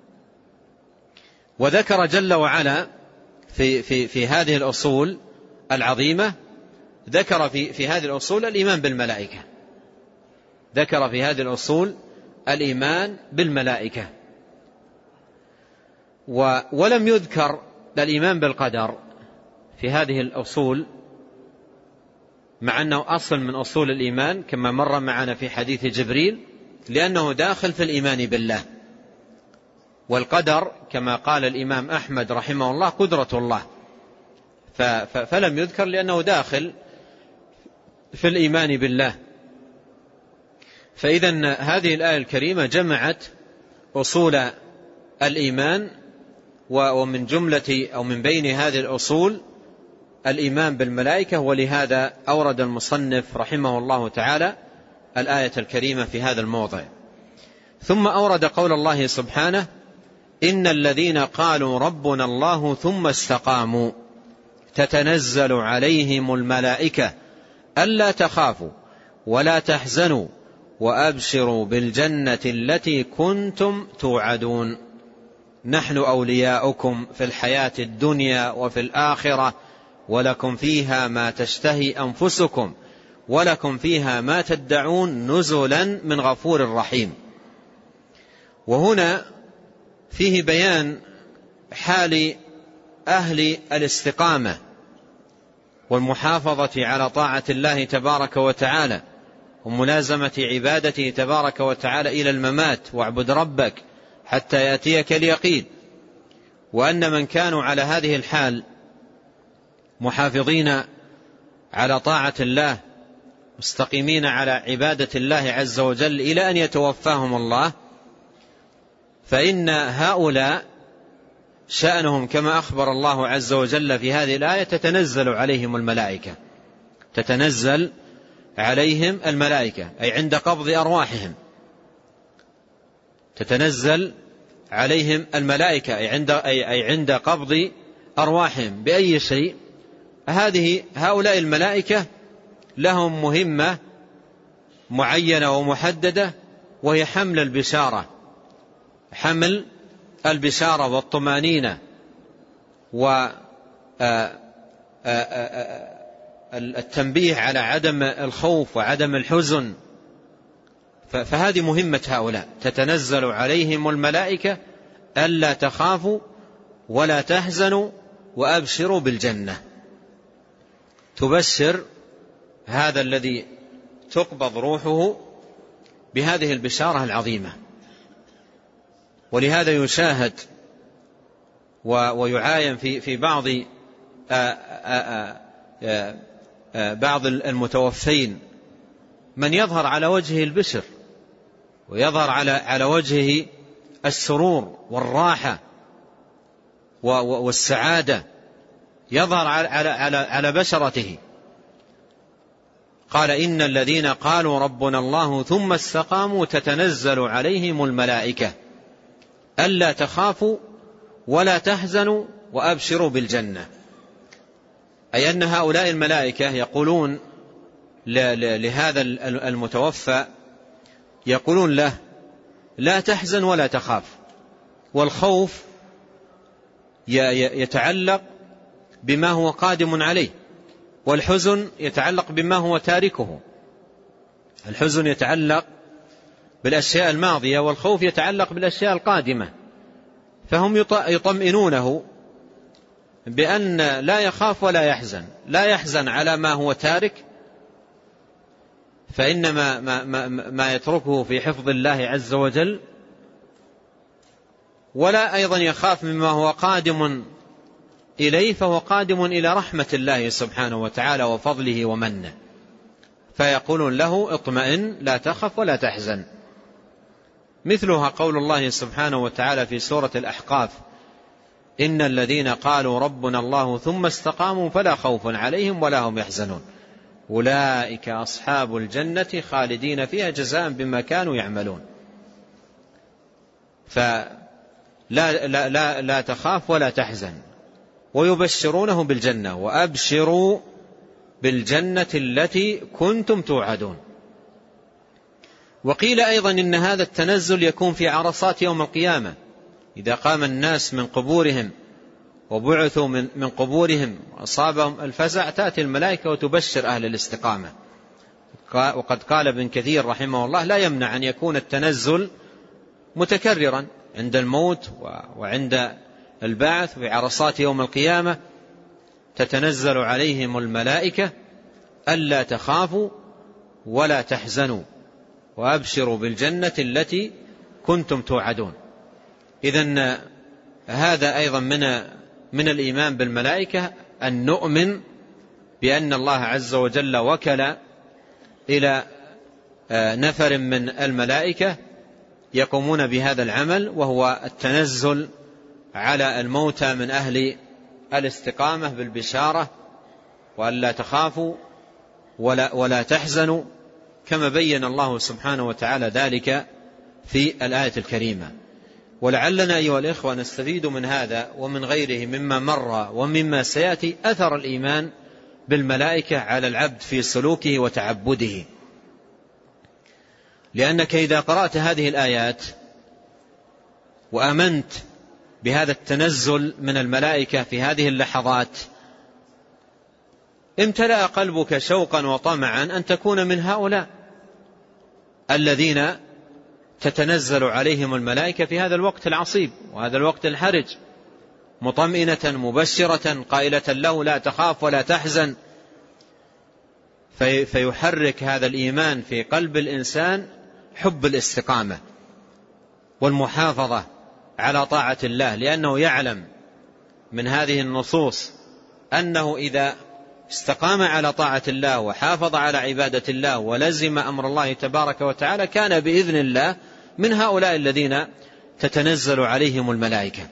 وذكر جل وعلا في هذه الأصول العظيمة، ذكر في هذه الأصول الإيمان بالملائكة، ذكر في هذه الأصول الإيمان بالملائكة، ولم يذكر الإيمان بالقدر في هذه الأصول، مع أنه أصل من أصول الإيمان كما مر معنا في حديث جبريل، لأنه داخل في الإيمان بالله. والقدر كما قال الإمام أحمد رحمه الله قدرة الله، فلم يذكر لأنه داخل في الإيمان بالله. فإذن هذه الآية الكريمة جمعت أصول الإيمان، ومن جملة أو من بين هذه الأصول الإيمان بالملائكة، ولهذا أورد المصنف رحمه الله تعالى الآية الكريمة في هذا الموضع. ثم أورد قول الله سبحانه: إن الذين قالوا ربنا الله ثم استقاموا تتنزل عليهم الملائكة ألا تخافوا ولا تحزنوا وأبشروا بالجنة التي كنتم توعدون نحن أولياؤكم في الحياة الدنيا وفي الآخرة ولكم فيها ما تشتهي أنفسكم ولكم فيها ما تدعون نزلا من غفور رحيم. وهنا فيه بيان حال أهل الاستقامة والمحافظة على طاعة الله تبارك وتعالى وملازمة عبادته تبارك وتعالى إلى الممات، واعبد ربك حتى يأتيك اليقين. وأن من كانوا على هذه الحال محافظين على طاعة الله مستقيمين على عبادة الله عز وجل إلى أن يتوفاهم الله، فإن هؤلاء شأنهم كما أخبر الله عز وجل في هذه الآية تتنزل عليهم الملائكة، تتنزل عليهم الملائكة أي عند قبض أرواحهم، تتنزل عليهم الملائكة أي عند قبض أرواحهم. بأي شيء؟ هؤلاء الملائكة لهم مهمة معينة ومحددة، وهي حمل البشارة، حمل البشارة والطمأنينة والتنبيه على عدم الخوف وعدم الحزن. فهذه مهمة هؤلاء، تتنزل عليهم الملائكة ألا تخافوا ولا تحزنوا وأبشروا بالجنة. تبشر هذا الذي تقبض روحه بهذه البشارة العظيمة. ولهذا يشاهد ويعاين في بعض المتوفين من يظهر على وجهه البشر ويظهر على وجهه السرور والراحة والسعادة، يظهر على بشرته. قال: إن الذين قالوا ربنا الله ثم استقاموا تتنزل عليهم الملائكة ألا تخافوا ولا تحزنوا وأبشروا بالجنة. أي أن هؤلاء الملائكة يقولون لهذا المتوفى، يقولون له: لا تحزن ولا تخاف. والخوف يتعلق بما هو قادم عليه، والحزن يتعلق بما هو تاركه. الحزن يتعلق بالأشياء الماضية، والخوف يتعلق بالأشياء القادمة. فهم يطمئنونه بأن لا يخاف ولا يحزن، لا يحزن على ما هو تارك، فإنما ما يتركه في حفظ الله عز وجل، ولا أيضا يخاف مما هو قادم إليه، فهو قادم إلى رحمة الله سبحانه وتعالى وفضله ومنه. فيقولون له: اطمئن لا تخف ولا تحزن. مثلها قول الله سبحانه وتعالى في سورة الأحقاف: إن الذين قالوا ربنا الله ثم استقاموا فلا خوف عليهم ولا هم يحزنون أولئك أصحاب الجنة خالدين فيها جزاء بما كانوا يعملون. فلا لا لا لا تخاف ولا تحزن. ويبشرونه بالجنة وأبشروا بالجنة التي كنتم توعدون. وقيل أيضا إن هذا التنزل يكون في عرصات يوم القيامة، إذا قام الناس من قبورهم وبعثوا من قبورهم وأصابهم الفزع تأتي الملائكة وتبشر أهل الاستقامة. وقد قال ابن كثير رحمه الله لا يمنع أن يكون التنزل متكررا عند الموت وعند البعث في عرصات يوم القيامة، تتنزل عليهم الملائكة ألا تخافوا ولا تحزنوا وأبشروا بالجنة التي كنتم توعدون. إذن هذا أيضا من الإيمان بالملائكة أن نؤمن بأن الله عز وجل وكل إلى نفر من الملائكة يقومون بهذا العمل، وهو التنزل على الموتى من أهل الاستقامة بالبشارة وألا تخافوا ولا تحزنوا، كما بين الله سبحانه وتعالى ذلك في الآية الكريمة. ولعلنا أيها الإخوة نستفيد من هذا ومن غيره مما مر ومما سيأتي أثر الإيمان بالملائكة على العبد في سلوكه وتعبده. لأنك إذا قرأت هذه الآيات وآمنت بهذا التنزل من الملائكة في هذه اللحظات امتلأ قلبك شوقا وطمعا أن تكون من هؤلاء الذين تتنزل عليهم الملائكة في هذا الوقت العصيب وهذا الوقت الحرج، مطمئنة مبشرة قائلة له لا تخاف ولا تحزن. فيحرك هذا الإيمان في قلب الإنسان حب الاستقامة والمحافظة على طاعة الله، لأنه يعلم من هذه النصوص أنه إذا استقام على طاعة الله وحافظ على عبادة الله ولزم أمر الله تبارك وتعالى كان بإذن الله من هؤلاء الذين تتنزل عليهم الملائكة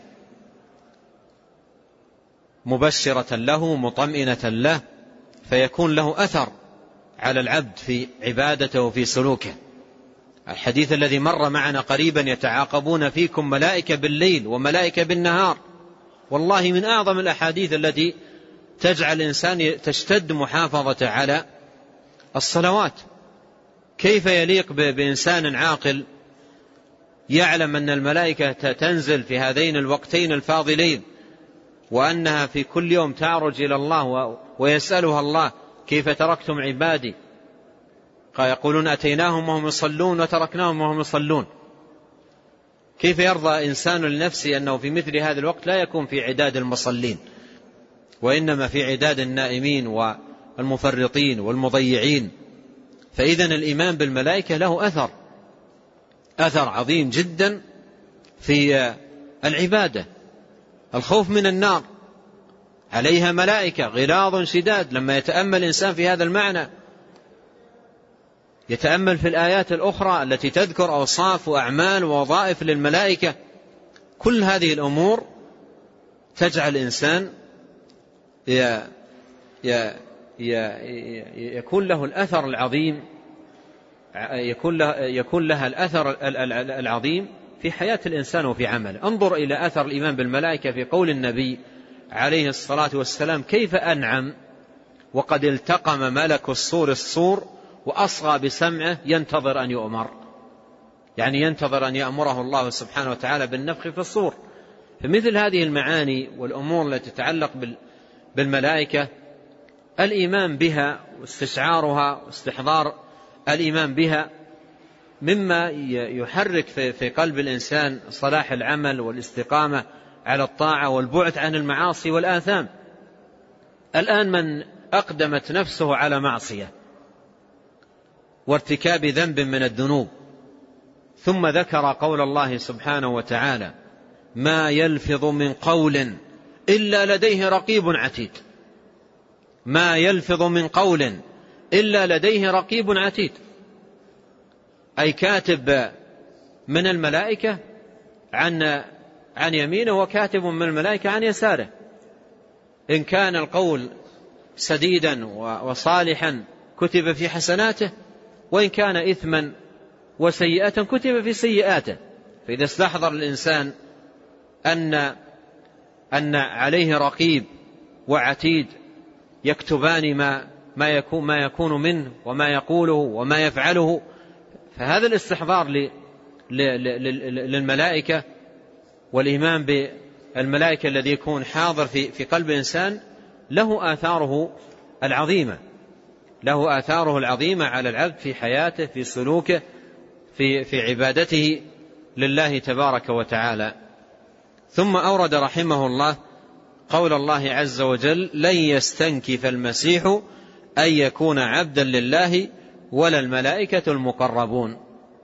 مبشرة له مطمئنة له، فيكون له أثر على العبد في عبادته وفي سلوكه. الحديث الذي مر معنا قريبا يتعاقبون فيكم ملائكة بالليل وملائكة بالنهار، والله من أعظم الأحاديث التي تجعل الإنسان تشتد محافظة على الصلوات. كيف يليق بإنسان عاقل يعلم أن الملائكة تنزل في هذين الوقتين الفاضلين وأنها في كل يوم تعرج إلى الله ويسألها الله كيف تركتم عبادي؟ يقولون أتيناهم وهم يصلون وتركناهم وهم يصلون. كيف يرضى إنسان لنفسه أنه في مثل هذا الوقت لا يكون في عداد المصلين وإنما في عداد النائمين والمفرطين والمضيعين؟ فإذن الإيمان بالملائكة له أثر عظيم جدا في العبادة. الخوف من النار عليها ملائكة غلاظ شداد، لما يتأمل الإنسان في هذا المعنى يتأمل في الآيات الأخرى التي تذكر أوصاف وأعمال ووظائف للملائكة، كل هذه الأمور تجعل الإنسان يكون له الأثر العظيم، يكون لها الأثر العظيم في حياة الإنسان وفي عمله. انظر إلى أثر الإيمان بالملائكة في قول النبي عليه الصلاة والسلام كيف أنعم وقد التقم ملك الصور وأصغى بسمعه ينتظر أن يؤمر، يعني ينتظر أن يأمره الله سبحانه وتعالى بالنفخ في الصور. فمثل هذه المعاني والأمور التي تتعلق بالملائكة الإيمان بها واستشعارها واستحضار الإيمان بها مما يحرك في قلب الإنسان صلاح العمل والاستقامة على الطاعة والبعد عن المعاصي والآثام. الآن من أقدمت نفسه على معصية وارتكاب ذنب من الذنوب ثم ذكر قول الله سبحانه وتعالى ما يلفظ من قول إلا لديه رقيب عتيد، ما يلفظ من قول إلا لديه رقيب عتيد، أي كاتب من الملائكة عن يمينه وكاتب من الملائكة عن يساره. إن كان القول سديدا وصالحا كتب في حسناته، وإن كان إثما وسيئة كتب في سيئاته. فإذا استحضر الإنسان أن عليه رقيب وعتيد يكتبان ما يكون منه وما يقوله وما يفعله، فهذا الاستحضار للملائكة والإيمان بالملائكة الذي يكون حاضر في قلب الإنسان له آثاره العظيمة على العبد في حياته، في سلوكه، في عبادته لله تبارك وتعالى. ثم أورد رحمه الله قول الله عز وجل: لن يستنكف المسيح أن يكون عبدا لله ولا الملائكة المقربون.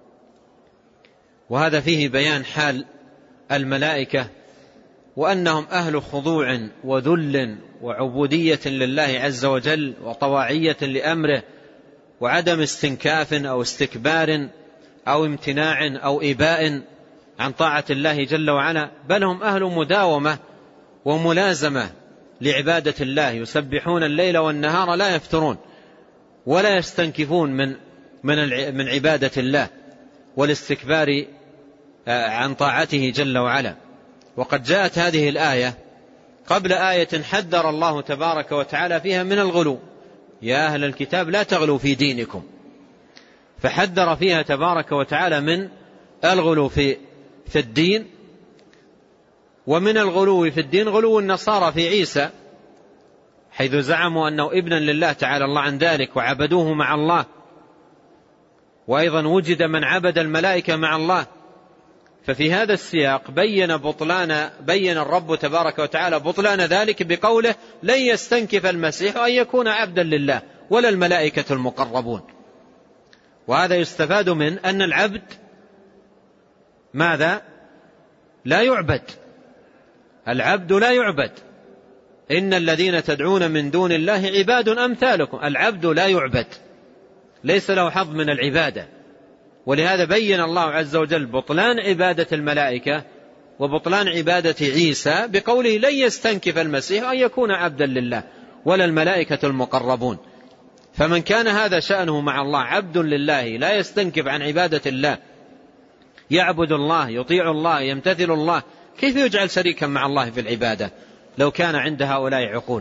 وهذا فيه بيان حال الملائكة وأنهم أهل خضوع وذل وعبودية لله عز وجل وطواعية لأمره، وعدم استنكاف أو استكبار أو امتناع أو إباء عن طاعة الله جل وعلا، بل هم أهل مداومة وملازمة لعبادة الله، يسبحون الليل والنهار لا يفترون ولا يستنكفون من عبادة الله والاستكبار عن طاعته جل وعلا. وقد جاءت هذه الآية قبل آية حذر الله تبارك وتعالى فيها من الغلو: يا أهل الكتاب لا تغلوا في دينكم. فحذر فيها تبارك وتعالى من الغلو في الدين. ومن الغلو في الدين غلو النصارى في عيسى، حيث زعموا أنه ابنا لله تعالى الله عن ذلك وعبدوه مع الله. وأيضا وجد من عبد الملائكة مع الله. ففي هذا السياق بين الرب تبارك وتعالى بطلان ذلك بقوله: لن يستنكف المسيح أن يكون عبدا لله ولا الملائكة المقربون. وهذا يستفاد من أن العبد ماذا؟ لا يعبد. العبد لا يعبد. إن الذين تدعون من دون الله عباد أمثالكم. العبد لا يعبد، ليس له حظ من العبادة. ولهذا بين الله عز وجل بطلان عبادة الملائكة وبطلان عبادة عيسى بقوله: لن يستنكف المسيح أن يكون عبدا لله ولا الملائكة المقربون. فمن كان هذا شأنه مع الله، عبد لله لا يستنكف عن عبادة الله، يعبد الله، يطيع الله، يمتثل الله، كيف يجعل شريكا مع الله في العبادة لو كان عند هؤلاء عقول؟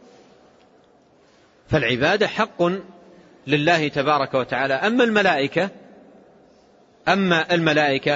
فالعبادة حق لله تبارك وتعالى. أما الملائكة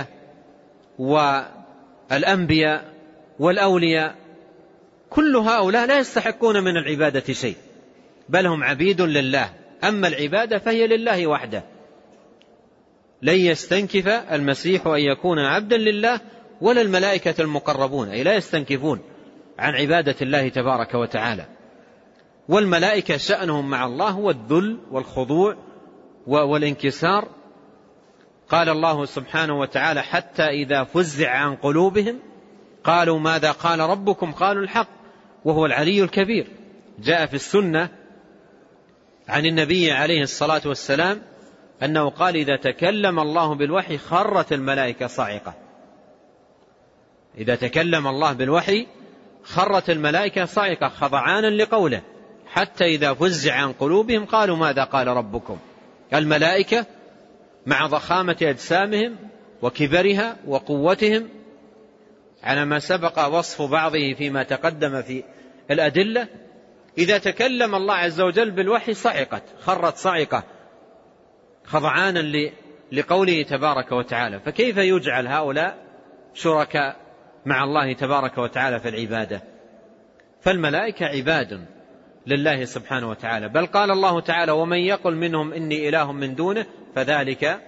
والأنبياء والأولياء كل هؤلاء لا يستحقون من العبادة شيء، بل هم عبيد لله. أما العبادة فهي لله وحده. لن يستنكف المسيح أن يكون عبدا لله ولا الملائكة المقربون، أي لا يستنكفون عن عبادة الله تبارك وتعالى. والملائكة شأنهم مع الله هو الذل والخضوع والانكسار. قال الله سبحانه وتعالى: حتى إذا فزع عن قلوبهم قالوا ماذا قال ربكم قالوا الحق وهو العلي الكبير. جاء في السنة عن النبي عليه الصلاة والسلام أنه قال: إذا تكلم الله بالوحي خرت الملائكة صاعقة. إذا تكلم الله بالوحي خرت الملائكة صاعقة خضعانا لقوله: حتى إذا فزع عن قلوبهم قالوا ماذا قال ربكم. الملائكة مع ضخامة أجسامهم وكبرها وقوتهم على ما سبق وصف بعضه فيما تقدم في الأدلة، إذا تكلم الله عز وجل بالوحي صعقت، خرت صعقة خضعانا لقوله تبارك وتعالى. فكيف يجعل هؤلاء شركاء مع الله تبارك وتعالى في العبادة؟ فالملائكة عباد لله سبحانه وتعالى. بل قال الله تعالى: ومن يقل منهم إني إله من دونه فذلك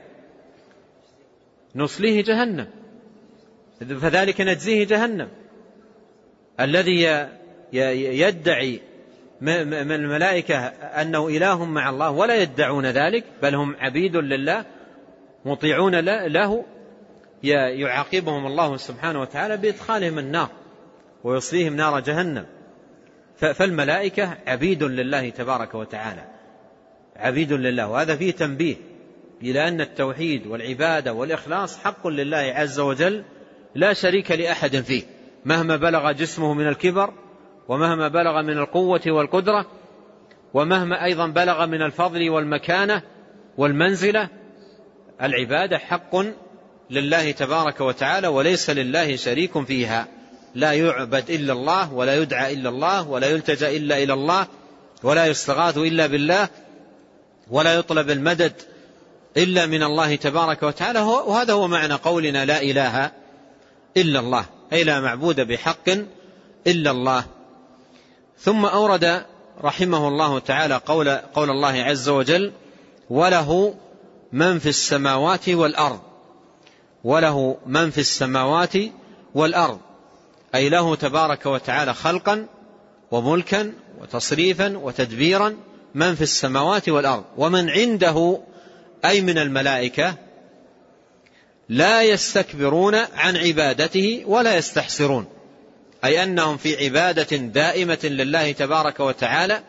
نصليه جهنم، فذلك نجزيه جهنم. الذي يدعي من الملائكة أنه إله مع الله ولا يدعون ذلك، بل هم عبيد لله مطيعون له، يعاقبهم الله سبحانه وتعالى بإدخالهم النار ويصليهم نار جهنم. فالملائكة عبيد لله تبارك وتعالى، عبيد لله. وهذا فيه تنبيه إلى أن التوحيد والعبادة والإخلاص حق لله عز وجل لا شريك لأحد فيه، مهما بلغ جسمه من الكبر، ومهما بلغ من القوة والقدرة، ومهما أيضا بلغ من الفضل والمكانة والمنزلة. العبادة حق لله تبارك وتعالى، وليس لله شريك فيها. لا يعبد إلا الله، ولا يدعى إلا الله، ولا يلتجأ إلا إلى الله، ولا يستغاث إلا بالله، ولا يطلب المدد إلا من الله تبارك وتعالى. وهذا هو معنى قولنا لا إله إلا الله، أي لا معبود بحق إلا الله. ثم أورد رحمه الله تعالى قول الله عز وجل: وله من في السماوات والأرض. وله من في السماوات والأرض، أي له تبارك وتعالى خلقا وملكا وتصريفا وتدبيرا، من في السماوات والأرض. ومن عنده أي من الملائكة لا يستكبرون عن عبادته ولا يستحسرون، أي أنهم في عبادة دائمة لله تبارك وتعالى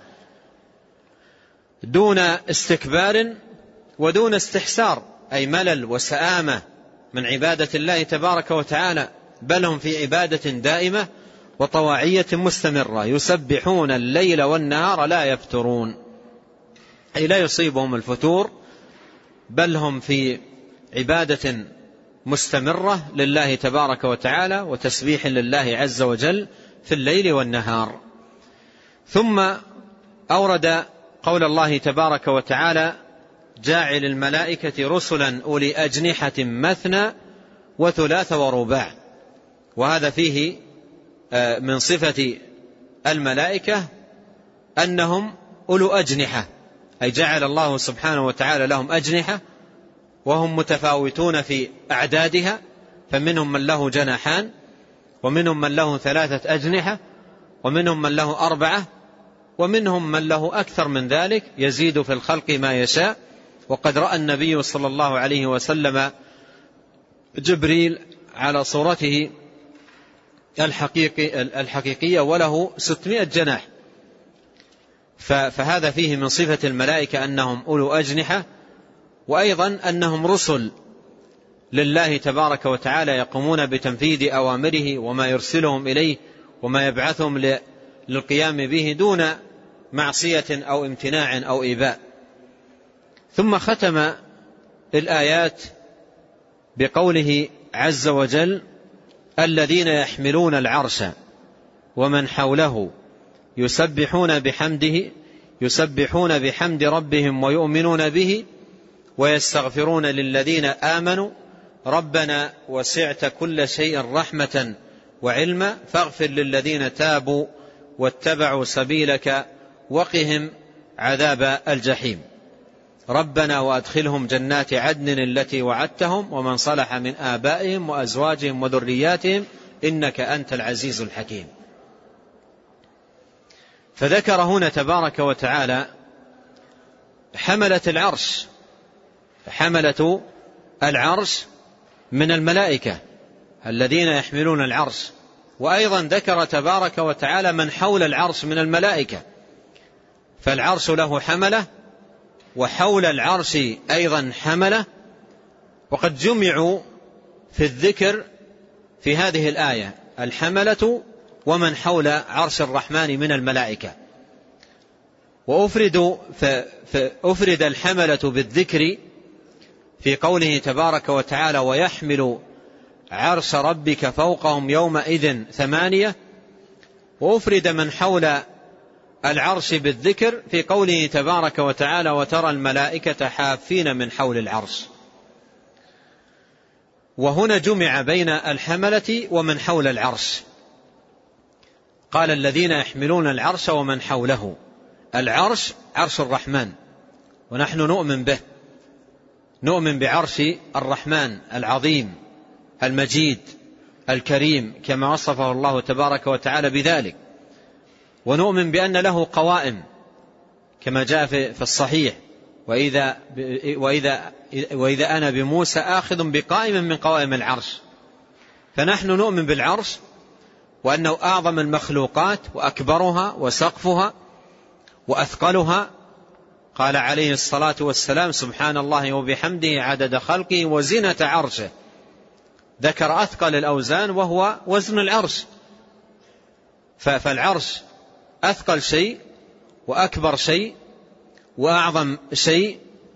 دون استكبار ودون استحسار، أي ملل وسآمة من عبادة الله تبارك وتعالى، بل هم في عبادة دائمة وطواعية مستمرة، يسبحون الليل والنهار لا يفترون، أي لا يصيبهم الفتور، بل هم في عبادة مستمرة لله تبارك وتعالى وتسبيح لله عز وجل في الليل والنهار. ثم أورد قول الله تبارك وتعالى: جاعل الملائكة رسلا أولي أجنحة مثنى وثلاث ورباع. وهذا فيه من صفة الملائكة أنهم أولو أجنحة، أي جعل الله سبحانه وتعالى لهم أجنحة، وهم متفاوتون في أعدادها، فمنهم من له جناحان، ومنهم من له 3 أجنحة، ومنهم من له 4، ومنهم من له أكثر من ذلك، يزيد في الخلق ما يشاء. وقد رأى النبي صلى الله عليه وسلم جبريل على صورته الحقيقية وله 600 جناح. فهذا فيه من صفة الملائكة أنهم أولو أجنحة، وأيضا أنهم رسل لله تبارك وتعالى، يقومون بتنفيذ أوامره وما يرسلهم إليه وما يبعثهم للقيام به دون معصية أو امتناع أو إيباء. ثم ختم الآيات بقوله عز وجل: الذين يحملون العرش ومن حوله يسبحون بحمد ربهم ويؤمنون به ويستغفرون للذين آمنوا ربنا وسعت كل شيء رحمة وعلما فاغفر للذين تابوا واتبعوا سبيلك وقهم عذاب الجحيم ربنا وأدخلهم جنات عدن التي وعدتهم ومن صلح من آبائهم وأزواجهم وذرياتهم إنك أنت العزيز الحكيم. فذكر هنا تبارك وتعالى حملة العرش من الملائكة الذين يحملون العرش، وأيضا ذكر تبارك وتعالى من حول العرش من الملائكة، فالعرش له حملة وحول العرش أيضا حملة، وقد جمعوا في الذكر في هذه الآية الحملة ومن حول عرش الرحمن من الملائكة، فأفرد الحملة بالذكر في قوله تبارك وتعالى ويحمل عرش ربك فوقهم يومئذ 8، وأفرد من حول العرش بالذكر في قوله تبارك وتعالى وترى الملائكة حافين من حول العرش. وهنا جمع بين الحملة ومن حول العرش، قال الذين يحملون العرش ومن حوله. العرش عرش الرحمن، ونحن نؤمن به، نؤمن بعرش الرحمن العظيم المجيد الكريم كما وصفه الله تبارك وتعالى بذلك، ونؤمن بأن له قوائم كما جاء في الصحيح وإذا أنا بموسى آخذ بقائم من قوائم العرش. فنحن نؤمن بالعرش وأنه أعظم المخلوقات وأكبرها وسقفها وأثقلها. قال عليه الصلاة والسلام سبحان الله وبحمده عدد خلقه وزنة عرشه ذكر أثقل الأوزان وهو وزن العرش، فالعرش أثقل شيء وأكبر شيء وأعظم شيء،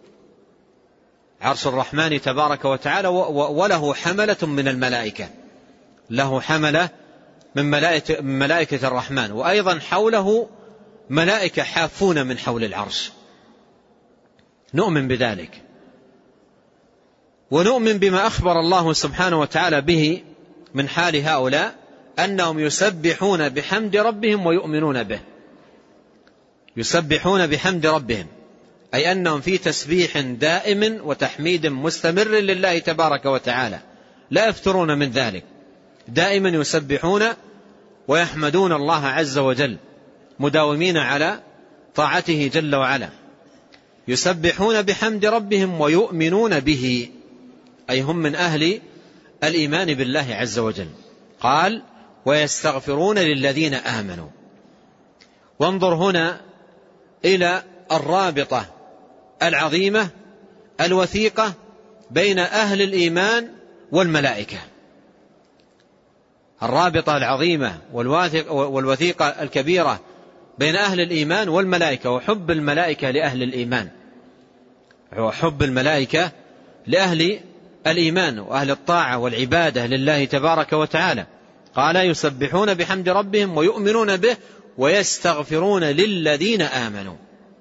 عرش الرحمن تبارك وتعالى، وله حملة من الملائكة، له حملة من ملائكة الرحمن، وأيضا حوله ملائكة حافون من حول العرش. نؤمن بذلك، ونؤمن بما أخبر الله سبحانه وتعالى به من حال هؤلاء، أنهم يسبحون بحمد ربهم ويؤمنون به. يسبحون بحمد ربهم أي أنهم في تسبيح دائم وتحميد مستمر لله تبارك وتعالى، لا يفترون من ذلك، دائما يسبحون ويحمدون الله عز وجل، مداومين على طاعته جل وعلا. يسبحون بحمد ربهم ويؤمنون به، أي هم من أهل الإيمان بالله عز وجل. قال ويستغفرون للذين آمنوا. وانظر هنا إلى الرابطة العظيمة الوثيقة بين أهل الإيمان والملائكة، الرابطة العظيمة والوثيقة الكبيرة بين أهل الإيمان والملائكة، وحب الملائكة لأهل الإيمان، وحب الملائكة لأهل الإيمان وأهل الطاعة والعبادة لله تبارك وتعالى. قال يسبحون بحمد ربهم ويؤمنون به ويستغفرون للذين آمنوا.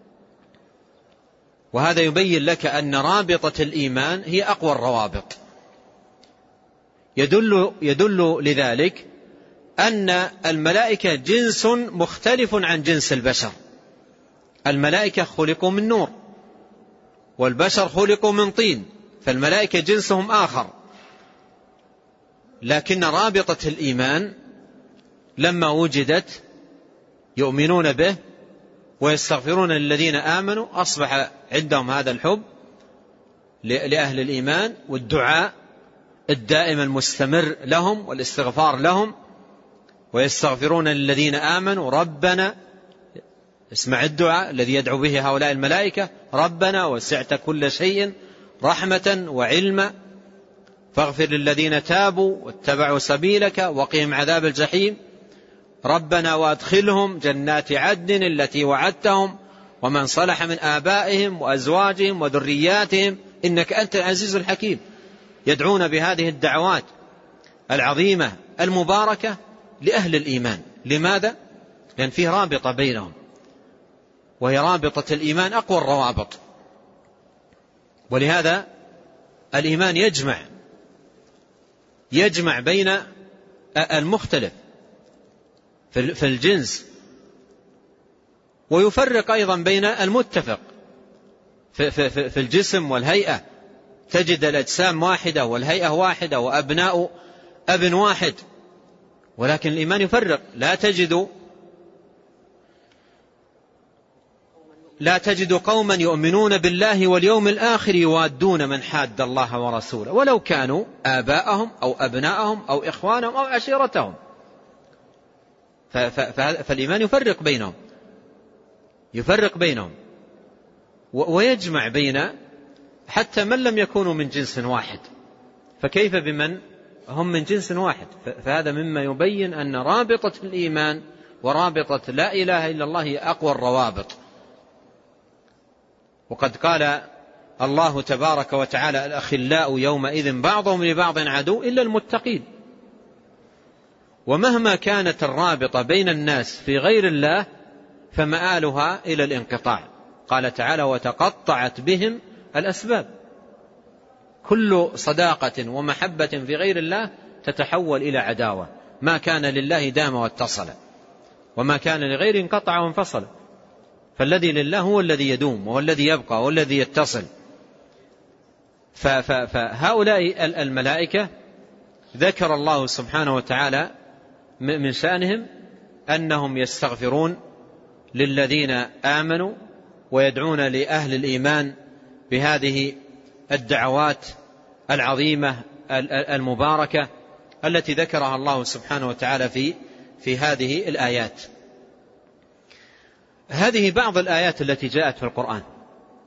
وهذا يبين لك أن رابطة الإيمان هي أقوى الروابط. يدل لذلك أن الملائكة جنس مختلف عن جنس البشر. الملائكة خلقوا من نور والبشر خلقوا من طين، فالملائكة جنسهم آخر، لكن رابطة الإيمان لما وجدت يؤمنون به ويستغفرون للذين آمنوا، أصبح عندهم هذا الحب لأهل الإيمان والدعاء الدائم المستمر لهم والاستغفار لهم. ويستغفرون للذين آمنوا ربنا، اسمع الدعاء الذي يدعو به هؤلاء الملائكة، ربنا وسعت كل شيء رحمة وعلما فاغفر للذين تابوا واتبعوا سبيلك وقهم عذاب الجحيم، ربنا وادخلهم جنات عدن التي وعدتهم ومن صلح من آبائهم وأزواجهم وذرياتهم إنك أنت العزيز الحكيم. يدعون بهذه الدعوات العظيمة المباركة لأهل الإيمان. لماذا؟ لأن فيه رابطة بينهم، وهي رابطة الإيمان أقوى الروابط. ولهذا الإيمان يجمع بين المختلف في الجنس، ويفرق أيضا بين المتفق في الجسم والهيئة. تجد الأجسام واحدة والهيئة واحدة وأبناء أب واحد، ولكن الإيمان يفرق. لا تجد قوما يؤمنون بالله واليوم الآخر يوادون من حاد الله ورسوله ولو كانوا آباءهم أو أبناءهم أو إخوانهم أو عشيرتهم. فالإيمان يفرق بينهم ويجمع بين حتى من لم يكونوا من جنس واحد، فكيف بمن هم من جنس واحد؟ فهذا مما يبين أن رابطة الإيمان ورابطة لا إله إلا الله هي أقوى الروابط. وقد قال الله تبارك وتعالى الأخلاء يومئذ بعضهم لبعض عدو إلا المتقين. ومهما كانت الرابطة بين الناس في غير الله فمآلها إلى الانقطاع. قال تعالى وتقطعت بهم الأسباب. كل صداقة ومحبة في غير الله تتحول إلى عداوة. ما كان لله دام واتصل، وما كان لغير انقطع وانفصل. فالذي لله هو الذي يدوم، وهو الذي يبقى، وهو الذي يتصل. فهؤلاء الملائكة ذكر الله سبحانه وتعالى من شأنهم أنهم يستغفرون للذين آمنوا ويدعون لأهل الإيمان بهذه الدعوات العظيمة المباركة التي ذكرها الله سبحانه وتعالى في هذه الآيات. هذه بعض الآيات التي جاءت في القرآن.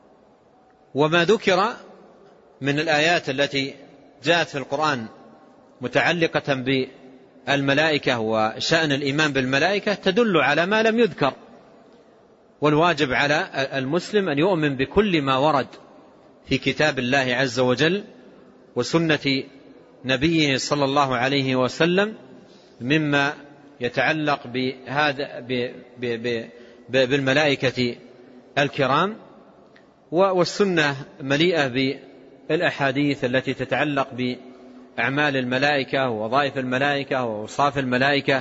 وما ذكر من الآيات التي جاءت في القرآن متعلقة بالملائكة وشأن الإيمان بالملائكة تدل على ما لم يذكر. والواجب على المسلم أن يؤمن بكل ما ورد في كتاب الله عز وجل وسنة نبيه صلى الله عليه وسلم مما يتعلق بالملائكة الكرام. والسنة مليئة بالأحاديث التي تتعلق بأعمال الملائكة ووظائف الملائكة وأوصاف الملائكة،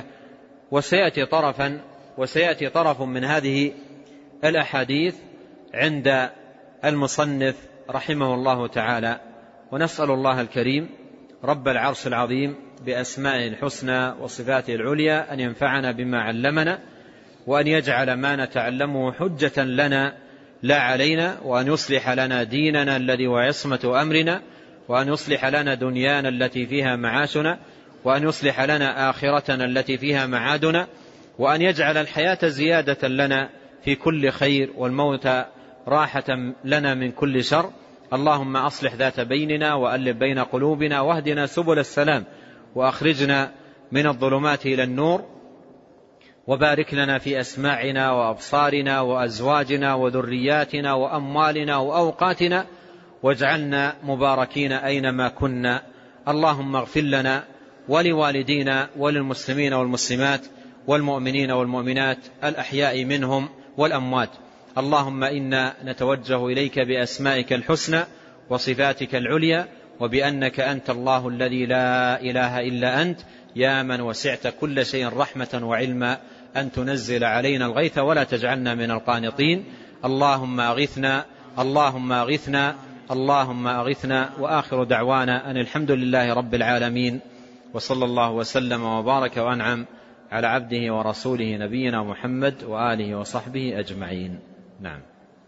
وسيأتي طرف من هذه الأحاديث عند المصنف رحمه الله تعالى. ونسأل الله الكريم رب العرش العظيم بأسمائه الحسنى وصفاته العليا أن ينفعنا بما علمنا، وأن يجعل ما نتعلمه حجة لنا لا علينا، وأن يصلح لنا ديننا الذي هو عصمة أمرنا، وأن يصلح لنا دنيانا التي فيها معاشنا، وأن يصلح لنا آخرتنا التي فيها معادنا، وأن يجعل الحياة زيادة لنا في كل خير والموت راحة لنا من كل شر. اللهم أصلح ذات بيننا وألف بين قلوبنا واهدنا سبل السلام وأخرجنا من الظلمات إلى النور، وبارك لنا في أسماعنا وأبصارنا وأزواجنا وذرياتنا وأموالنا وأوقاتنا، واجعلنا مباركين أينما كنا. اللهم اغفر لنا ولوالدينا وللمسلمين والمسلمات والمؤمنين والمؤمنات الأحياء منهم والأموات. اللهم إنا نتوجه إليك بأسمائك الحسنى وصفاتك العليا، وبأنك أنت الله الذي لا إله إلا أنت، يا من وسعت كل شيء رحمة وعلما، أن تنزل علينا الغيث ولا تجعلنا من القانطين. اللهم أغثنا، اللهم أغثنا، اللهم أغثنا. وآخر دعوانا أن الحمد لله رب العالمين، وصلى الله وسلم وبارك وأنعم على عبده ورسوله نبينا محمد وآله وصحبه أجمعين. نعم.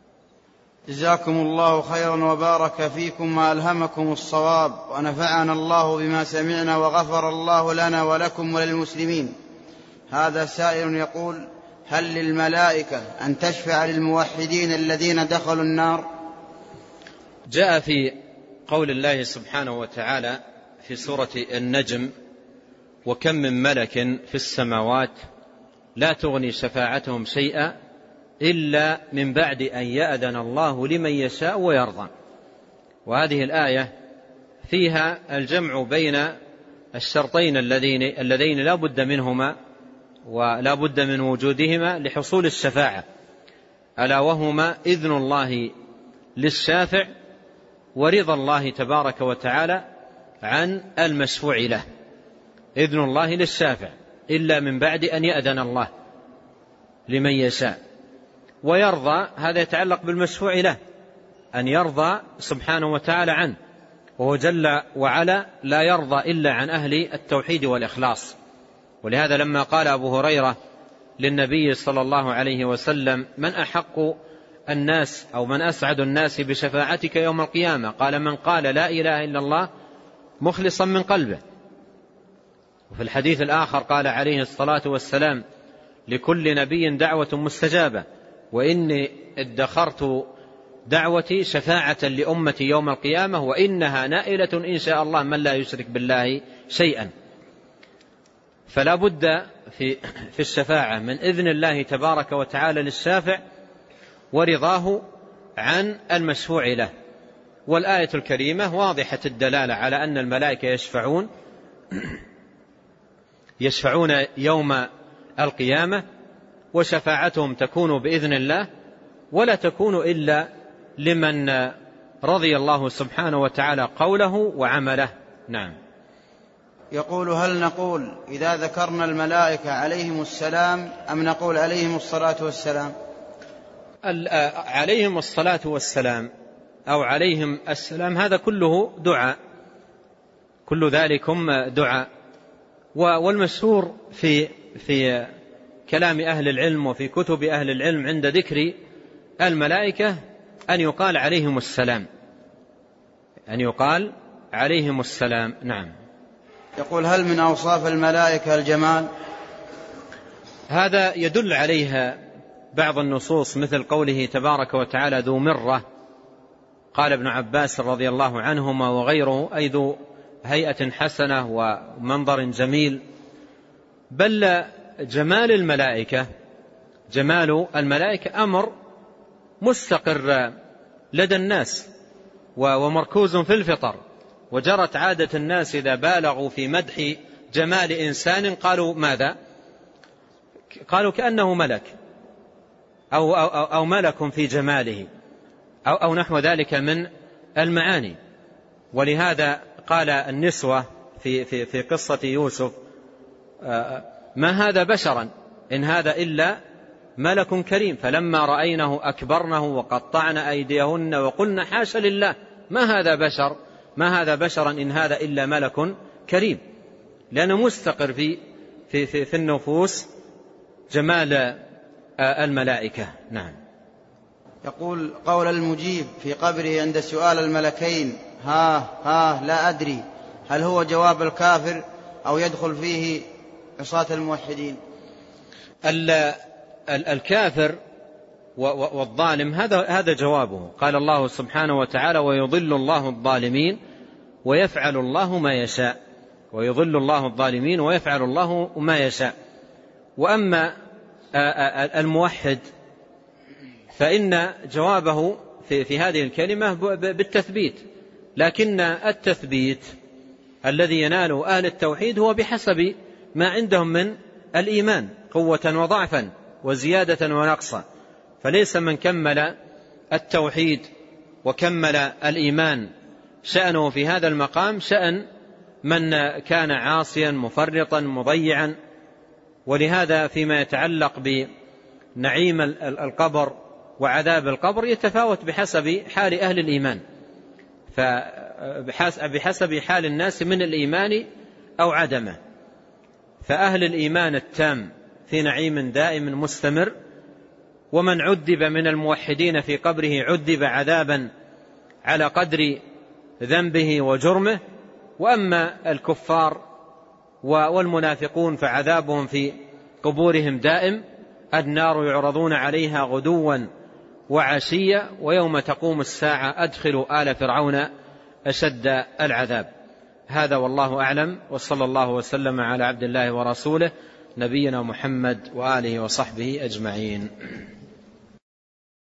جزاكم الله خيرا وبارك فيكم وألهمكم الصواب، ونفعنا الله بما سمعنا، وغفر الله لنا ولكم وللمسلمين. هذا سائل يقول: هل للملائكة أن تشفع للموحدين الذين دخلوا النار؟ جاء في قول الله سبحانه وتعالى في سورة النجم: وكم من ملك في السماوات لا تغني شفاعتهم شيئا إلا من بعد أن يأذن الله لمن يشاء ويرضى. وهذه الآية فيها الجمع بين الشرطين اللذين لا بد منهما ولا بد من وجودهما لحصول الشفاعة، ألا وهما إذن الله للشافع ورضا الله تبارك وتعالى عن المشفوع له. إذن الله للشافع إلا من بعد أن يأذن الله لمن يشاء، ويرضى هذا يتعلق بالمشفوع له، أن يرضى سبحانه وتعالى عنه، وهو جل وعلا لا يرضى إلا عن أهل التوحيد والإخلاص. ولهذا لما قال أبو هريرة للنبي صلى الله عليه وسلم: من أحق الناس أو من أسعد الناس بشفاعتك يوم القيامة؟ قال: من قال لا إله إلا الله مخلصا من قلبه. وفي الحديث الآخر قال عليه الصلاة والسلام: لكل نبي دعوة مستجابة، وإني ادخرت دعوتي شفاعة لأمتي يوم القيامة، وإنها نائلة إن شاء الله من لا يشرك بالله شيئا. فلا بد في الشفاعة من إذن الله تبارك وتعالى للشافع ورضاه عن المشفوع له. والآية الكريمة واضحة الدلالة على أن الملائكة يشفعون يوم القيامة، وشفاعتهم تكون بإذن الله، ولا تكون إلا لمن رضي الله سبحانه وتعالى قوله وعمله. نعم. يقول: هل نقول إذا ذكرنا الملائكة عليهم السلام أم نقول عليهم الصلاة والسلام؟ عليهم الصلاة والسلام أو عليهم السلام هذا كله دعاء، كل ذلكم دعاء. والمشهور في كلام أهل العلم وفي كتب أهل العلم عند ذكر الملائكة أن يقال عليهم السلام، أن يقال عليهم السلام. نعم. يقول: هل من أوصاف الملائكة الجمال؟ هذا يدل عليها بعض النصوص، مثل قوله تبارك وتعالى: ذو مرة. قال ابن عباس رضي الله عنهما وغيره: أي ذو هيئة حسنة ومنظر جميل، بل جمال الملائكة أمر مستقر لدى الناس ومركوز في الفطر. وجرت عادة الناس إذا بالغوا في مدح جمال إنسان قالوا ماذا؟ قالوا كأنه ملك أو ملك في جماله أو نحو ذلك من المعاني. ولهذا قال النسوة في قصة يوسف: ما هذا بشرا إن هذا إلا ملك كريم، فلما رأينه أكبرنه وقطعن أيديهن وقلن حاش لله ما هذا بشرا إن هذا إلا ملك كريم، لأنه مستقر في النفوس جمال الملائكة. نعم. يقول: قول المجيب في قبره عند سؤال الملكين ها لا أدري، هل هو جواب الكافر أو يدخل فيه عصاة الموحدين؟ الكافر والظالم هذا جوابه. قال الله سبحانه وتعالى: ويضل الله الظالمين ويفعل الله ما يشاء. ويضل الله الظالمين ويفعل الله ما يشاء. وأما الموحد فإن جوابه في هذه الكلمة بالتثبيت، لكن التثبيت الذي يناله أهل التوحيد هو بحسب ما عندهم من الإيمان قوة وضعفا وزيادة ونقصا. فليس من كمل التوحيد وكمل الإيمان شأنه في هذا المقام شأن من كان عاصيا مفرطا مضيعا. ولهذا فيما يتعلق بنعيم القبر وعذاب القبر يتفاوت بحسب حال أهل الإيمان، بحسب حال الناس من الإيمان أو عدمه. فأهل الإيمان التام في نعيم دائم مستمر، ومن عذب من الموحدين في قبره عذب عذابا على قدر ذنبه وجرمه. وأما الكفار والمنافقون فعذابهم في قبورهم دائم، النار يعرضون عليها غدوا وعشيا ويوم تقوم الساعة أدخلوا آل فرعون أشد العذاب. هذا والله أعلم، وصلى الله وسلم على عبد الله ورسوله نبينا محمد وآله وصحبه أجمعين.